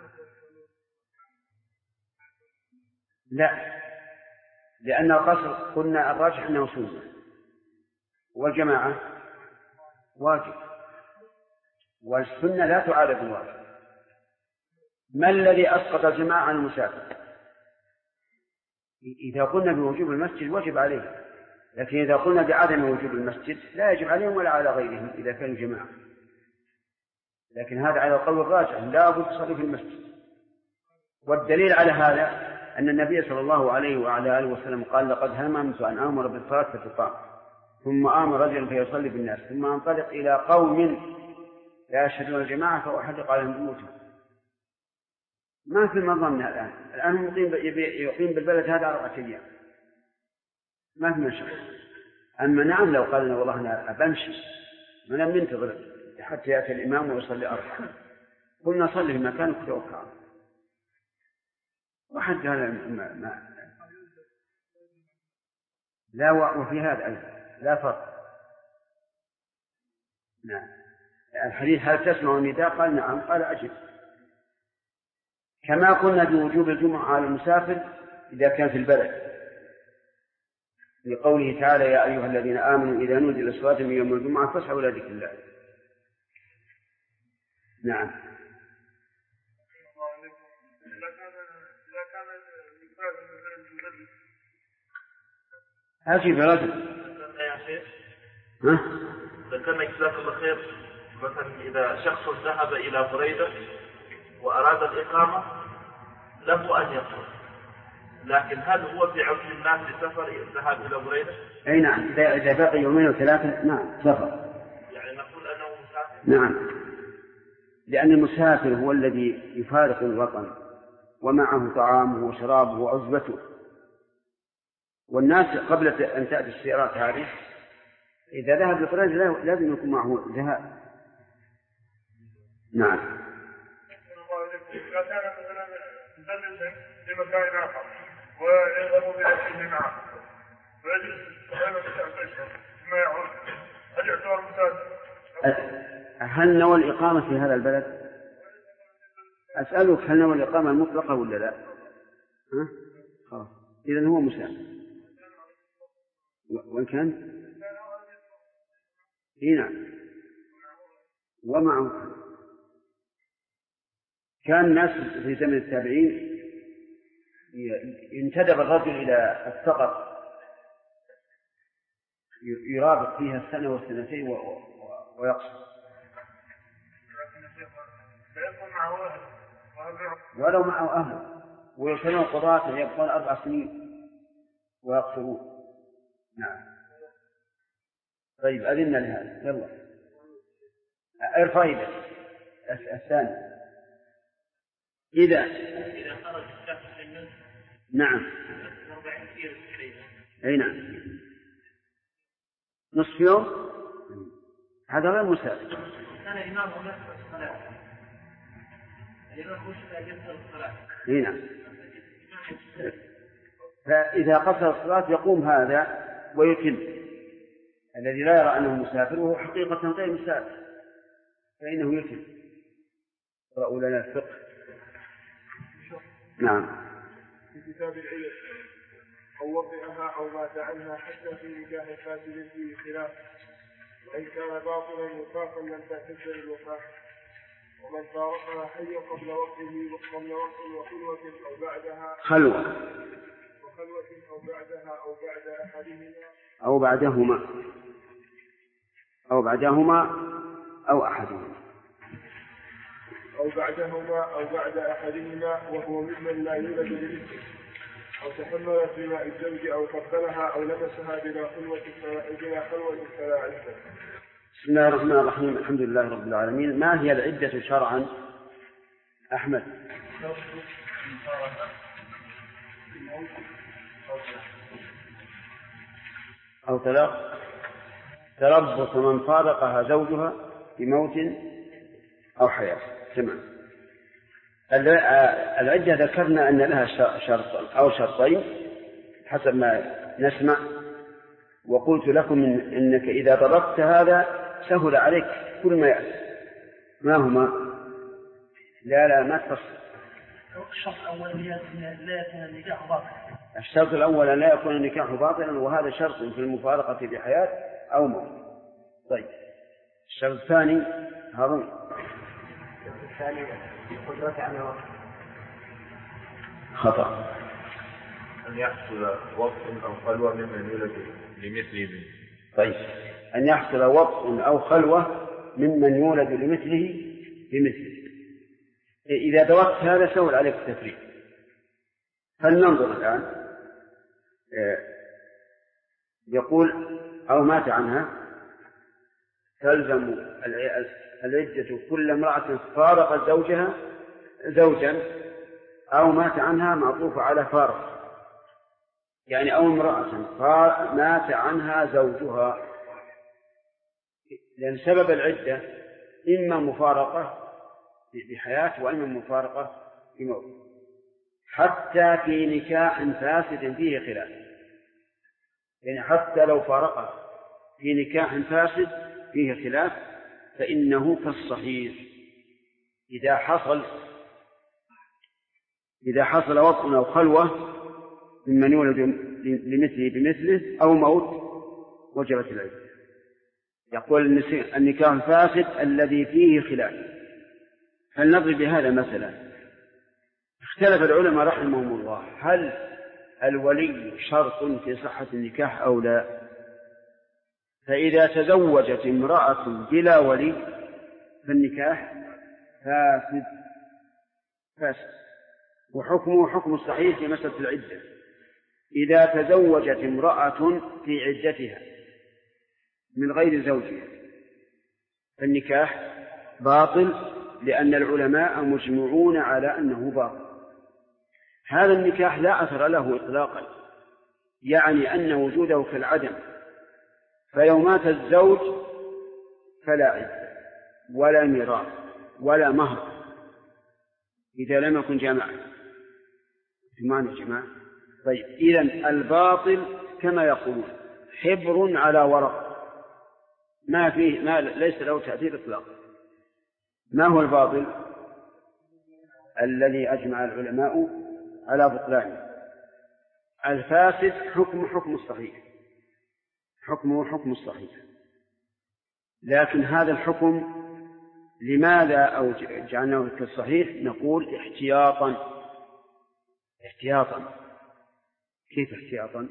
لا، لأن القصر قلنا الراجح أنه سنة، والجماعة واجب، والسنة لا تعارض الواجب. ما الذي أسقط الجماعة عن المسافر؟ إذا قلنا بوجوب المسجد وجب عليه، لكن إذا قلنا بعدم وجوب المسجد لا يجب عليهم ولا على غيرهم إذا كانوا جماعة، لكن هذا على القول الراجح لا بد تصلي في المسجد. والدليل على هذا أن النبي صلى الله عليه وعلى آله وسلم قال لقد هممت أن آمر بالصلاة فتقام ثم آمر رجلا فيصلي بالناس ثم أنطلق إلى قوم لا يشهدون الجماعة فأحرق عليهم بيوتهم. ما في مظنة الآن هم يقيم بالبلد هذا 4 أيام ما في مشكلة. أما نعم لو قال لنا والله أنا بمشي ما لم ننتظر حتى يأتي الإمام ويصلي 4 قلنا صلي في مكانك وتوكل وحد هذا ما لا. وفي هذا أيضا لا فرق. نعم الحديث هل تسمع النداء قال نعم قال أجب. كما قلنا بوجوب الجمعة على المسافر إذا كان في البلد لقوله تعالى يا أيها الذين آمنوا إذا نودي للصلاة من يوم الجمعة فاسعوا إلى ذكر الله. نعم. هل في رجل ذكرنا جزاك الله خير مثلا إذا شخص ذهب إلى بريدة وأراد الإقامة له أن يقصر، لكن هل هو في عرف الناس لسفر الذهاب إلى بريدة؟ أي نعم إذا بقي 2 أو 3 نعم سفر. يعني نقول أنه مسافر؟ نعم لأن المسافر هو الذي يفارق الوطن ومعه طعامه وشرابه وعزبته، والناس قبل أن تأتي السيارات هذه إذا ذهب لبريدة لازم يكون معه ذهاب. نعم. إذا كان مثلا مدرسا في مكان آخر ويذهب بأهله معه ويجلس بين 9 أشهر ثم يعود هل يعتبر مسافر؟ هل نوى الإقامة في هذا البلد؟ أسألك هل نوى الإقامة المطلقة ولا لا؟ خلاص إذن هو مسافر. وإن كان نعم ومعه كان الناس في زمن التابعين ينتدب الرجل إلى السقط يرابط فيها 1 و2 سنين ويقصر ولو معه أهل ويرسلون قضاة يبقون 4 سنين ويقصرون. نعم. طيب أذن لهذا يلا الفائدة الثانية إذا خرج الشخص من نعم 40 كيلو تقريبا. أي نعم نصف يوم هذا غير مسافر. كان إمام ومسجد الصلاة الإمام وش يجب الصلاة. أي نعم. فإذا قصر الصلاة يقوم هذا ويتم. الذي لا يرى أنه مسافر وهو حقيقة غير مسافر فإنه يتم. رأوا لنا الفقه. نعم. في كتاب العلم أو وطئها أو مات عنها حتى في نكاح فاسد فيه خلاف، وإن كان باطلا وفاقا لم تعتد الوفاة، ومن فارقها حيا قبل وقته وخلوة أو بعدها أو بعدها أو بعد أحدهما أو بعدهما أو أحدهما أو بعدهما أو بعد أحدهما وهو ممن لا يولد برزقه، أو تحملت بماء الزوج أو قبلها أو لمسها بلا خلوة فلا عدة. بسم الله الرحمن الرحيم. الحمد لله رب العالمين. ما هي العدة شرعا أحمد؟ أو طلاق تربص من فارقها زوجها بموت أو حياة. تمام. العدة ذكرنا أن لها شرط أو شرطين حسب ما نسمع، وقلت لكم إنك إذا ضبطت هذا سهل عليك كل ما يأتي. ما هما؟ لا ما تفصل. الشرط الأول لا يكون النكاح باطلا. الشرط الأول أن لا يكون النكاح باطلا، وهذا شرط في المفارقة بحياة أو موت. طيب الشرط الثاني هارون. الثاني قدرة على وقت خطأ. أن يحصل وقت أو خلوة ممن يولد بمثله. طيب، أن يحصل وطء أو خلوة ممن يولد لمثله بمثله. إذا دوت هذا سهل عليك التفريق. فلننظر الآن. يقول أو مات عنها تلزم العدة كل امرأة فارقت زوجا أو مات عنها معطوف على فارق، يعني أو امرأة مات عنها زوجها، لأن سبب العدة إما مفارقة بحياة وإما مفارقة بموت، حتى في نكاح فاسد فيه خلاف. يعني حتى لو فارقه في نكاح فاسد فيه خلاف فإنه كالصحيح إذا حصل وطء أو خلوة ممن يولد لمثله بمثله أو موت وجبت العدة. يقول النكاح الفاسد الذي فيه خلاف. فلنضرب بهذا مثلا. اختلف العلماء رحمهم الله هل الولي شرط في صحة النكاح أو لا؟ فإذا تزوجت امرأة بلا ولي فالنكاح فاسد، وحكمه حكم الصحيح في مسألة العدة. إذا تزوجت امرأة في عدتها من غير زوجها فالنكاح باطل، لأن العلماء مجمعون على أنه باطل. هذا النكاح لا أثر له إطلاقا، يعني أن وجوده كالعدم. فيوم مات الزوج فلا عدة ولا ميراث ولا مهر إذا لم يكن جماعة. طيب، إذن الباطل كما يقولون حبر على ورق، ما ليس له تأثير إطلاقا. ما هو الباطل الذي أجمع العلماء على بطلانه؟ الفاسد حكم الصحيح، لكن هذا الحكم لماذا أو جعلناه كالصحيح؟ نقول احتياطا. كيف احتياطا؟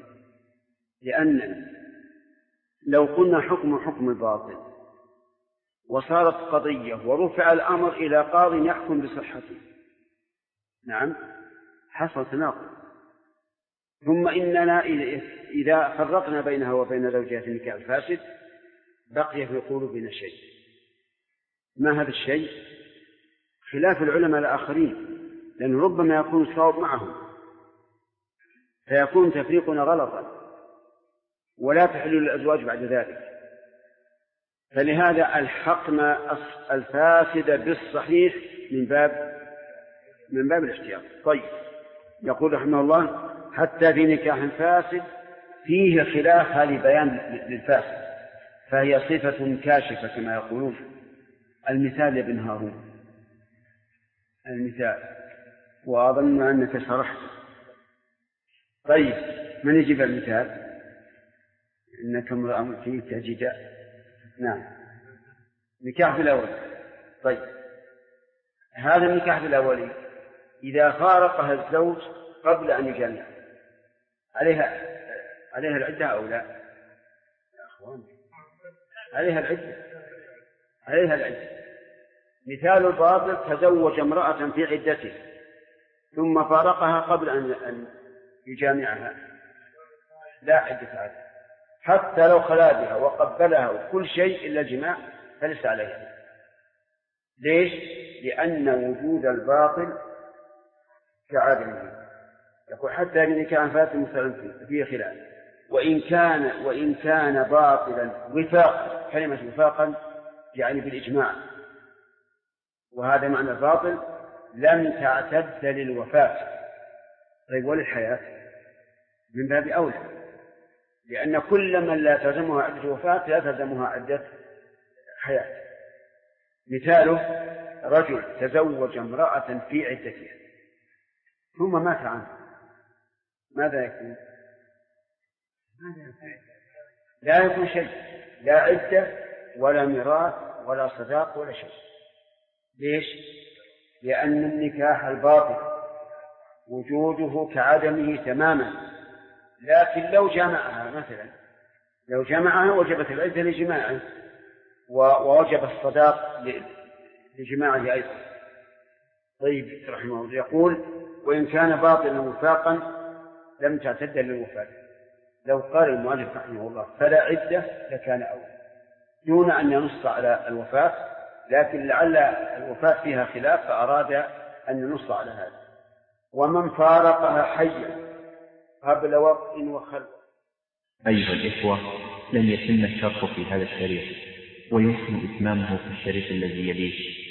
لأن لو قلنا حكم الباطل وصارت قضية ورفع الأمر إلى قاض يحكم بصحته، نعم حصل تناقض. ثم إننا إذا فرقنا بينها وبين زوجها في النكاح الفاسد بقي في قلوبنا شيء. ما هذا الشيء؟ خلاف العلماء الآخرين، لأن ربما يكون الصواب معهم فيكون تفريقنا غلطا ولا تحل الأزواج بعد ذلك. فلهذا ألحقنا الفاسد بالصحيح من باب الاحتياط. طيب، يقول رحمه الله حتى في نكاح فاسد فيه خلاف، هذه بيان للفاسد، فهي صفة كاشفة كما يقولون. المثال يا ابن هارون، المثال، وأظن أنك شرحت. طيب، من يجيب المثال؟ إنك امرأ فيه تجد. نعم، نكاح في الأول. طيب، هذا النكاح في الأول إذا فارقها الزوج قبل أن يجامع عليها العدة أو لا؟ يا أخوان، عليها العدة. مثال الباطل تزوج امرأة في عدته ثم فارقها قبل أن يجامعها، لا عدة عليها، حتى لو خلا بها وقبلها وكل شيء إلا الجماع فليس عليها. ليش؟ لأن وجود الباطل كعدمه. يقول حتى من كان فاسد مثلا فيه خلاف، وإن كان باطلا وفاقا. كلمة وفاقا يعني بالإجماع، وهذا معنى الباطل لم تعتد للوفاة. طيب، وللحياة من باب أولى، لأن كل من لا تلزمها عدة وفاة لا تلزمها عدة حياة. مثاله رجل تزوج امرأة في عدتها ثم مات عنها، ماذا يكون؟ لا يكون شيء، لا عدة ولا ميراث ولا صداق ولا شيء. ليش؟ لأن النكاح الباطل وجوده كعدمه تماما. لكن لو جامعها مثلا لو جمعها وجبت العدة لجماعه، ووجب الصداق لجماعه أيضا. طيب رحمه الله يقول: وإن كان باطلا وفاقا لم تعتد للوفاة. لو قال المؤلف رحمه الله فلا عدة لكان أولى، دون أن ينص على الوفاة، لكن لعل الوفاة فيها خلاف فأراد أن ينص على هذا. ومن فارقها حيا قبل وقت وخلوة. أيها الإخوة، لم يتم الشرط في هذا الشريط، ويمكن إتمامه في الشريط الذي يليه.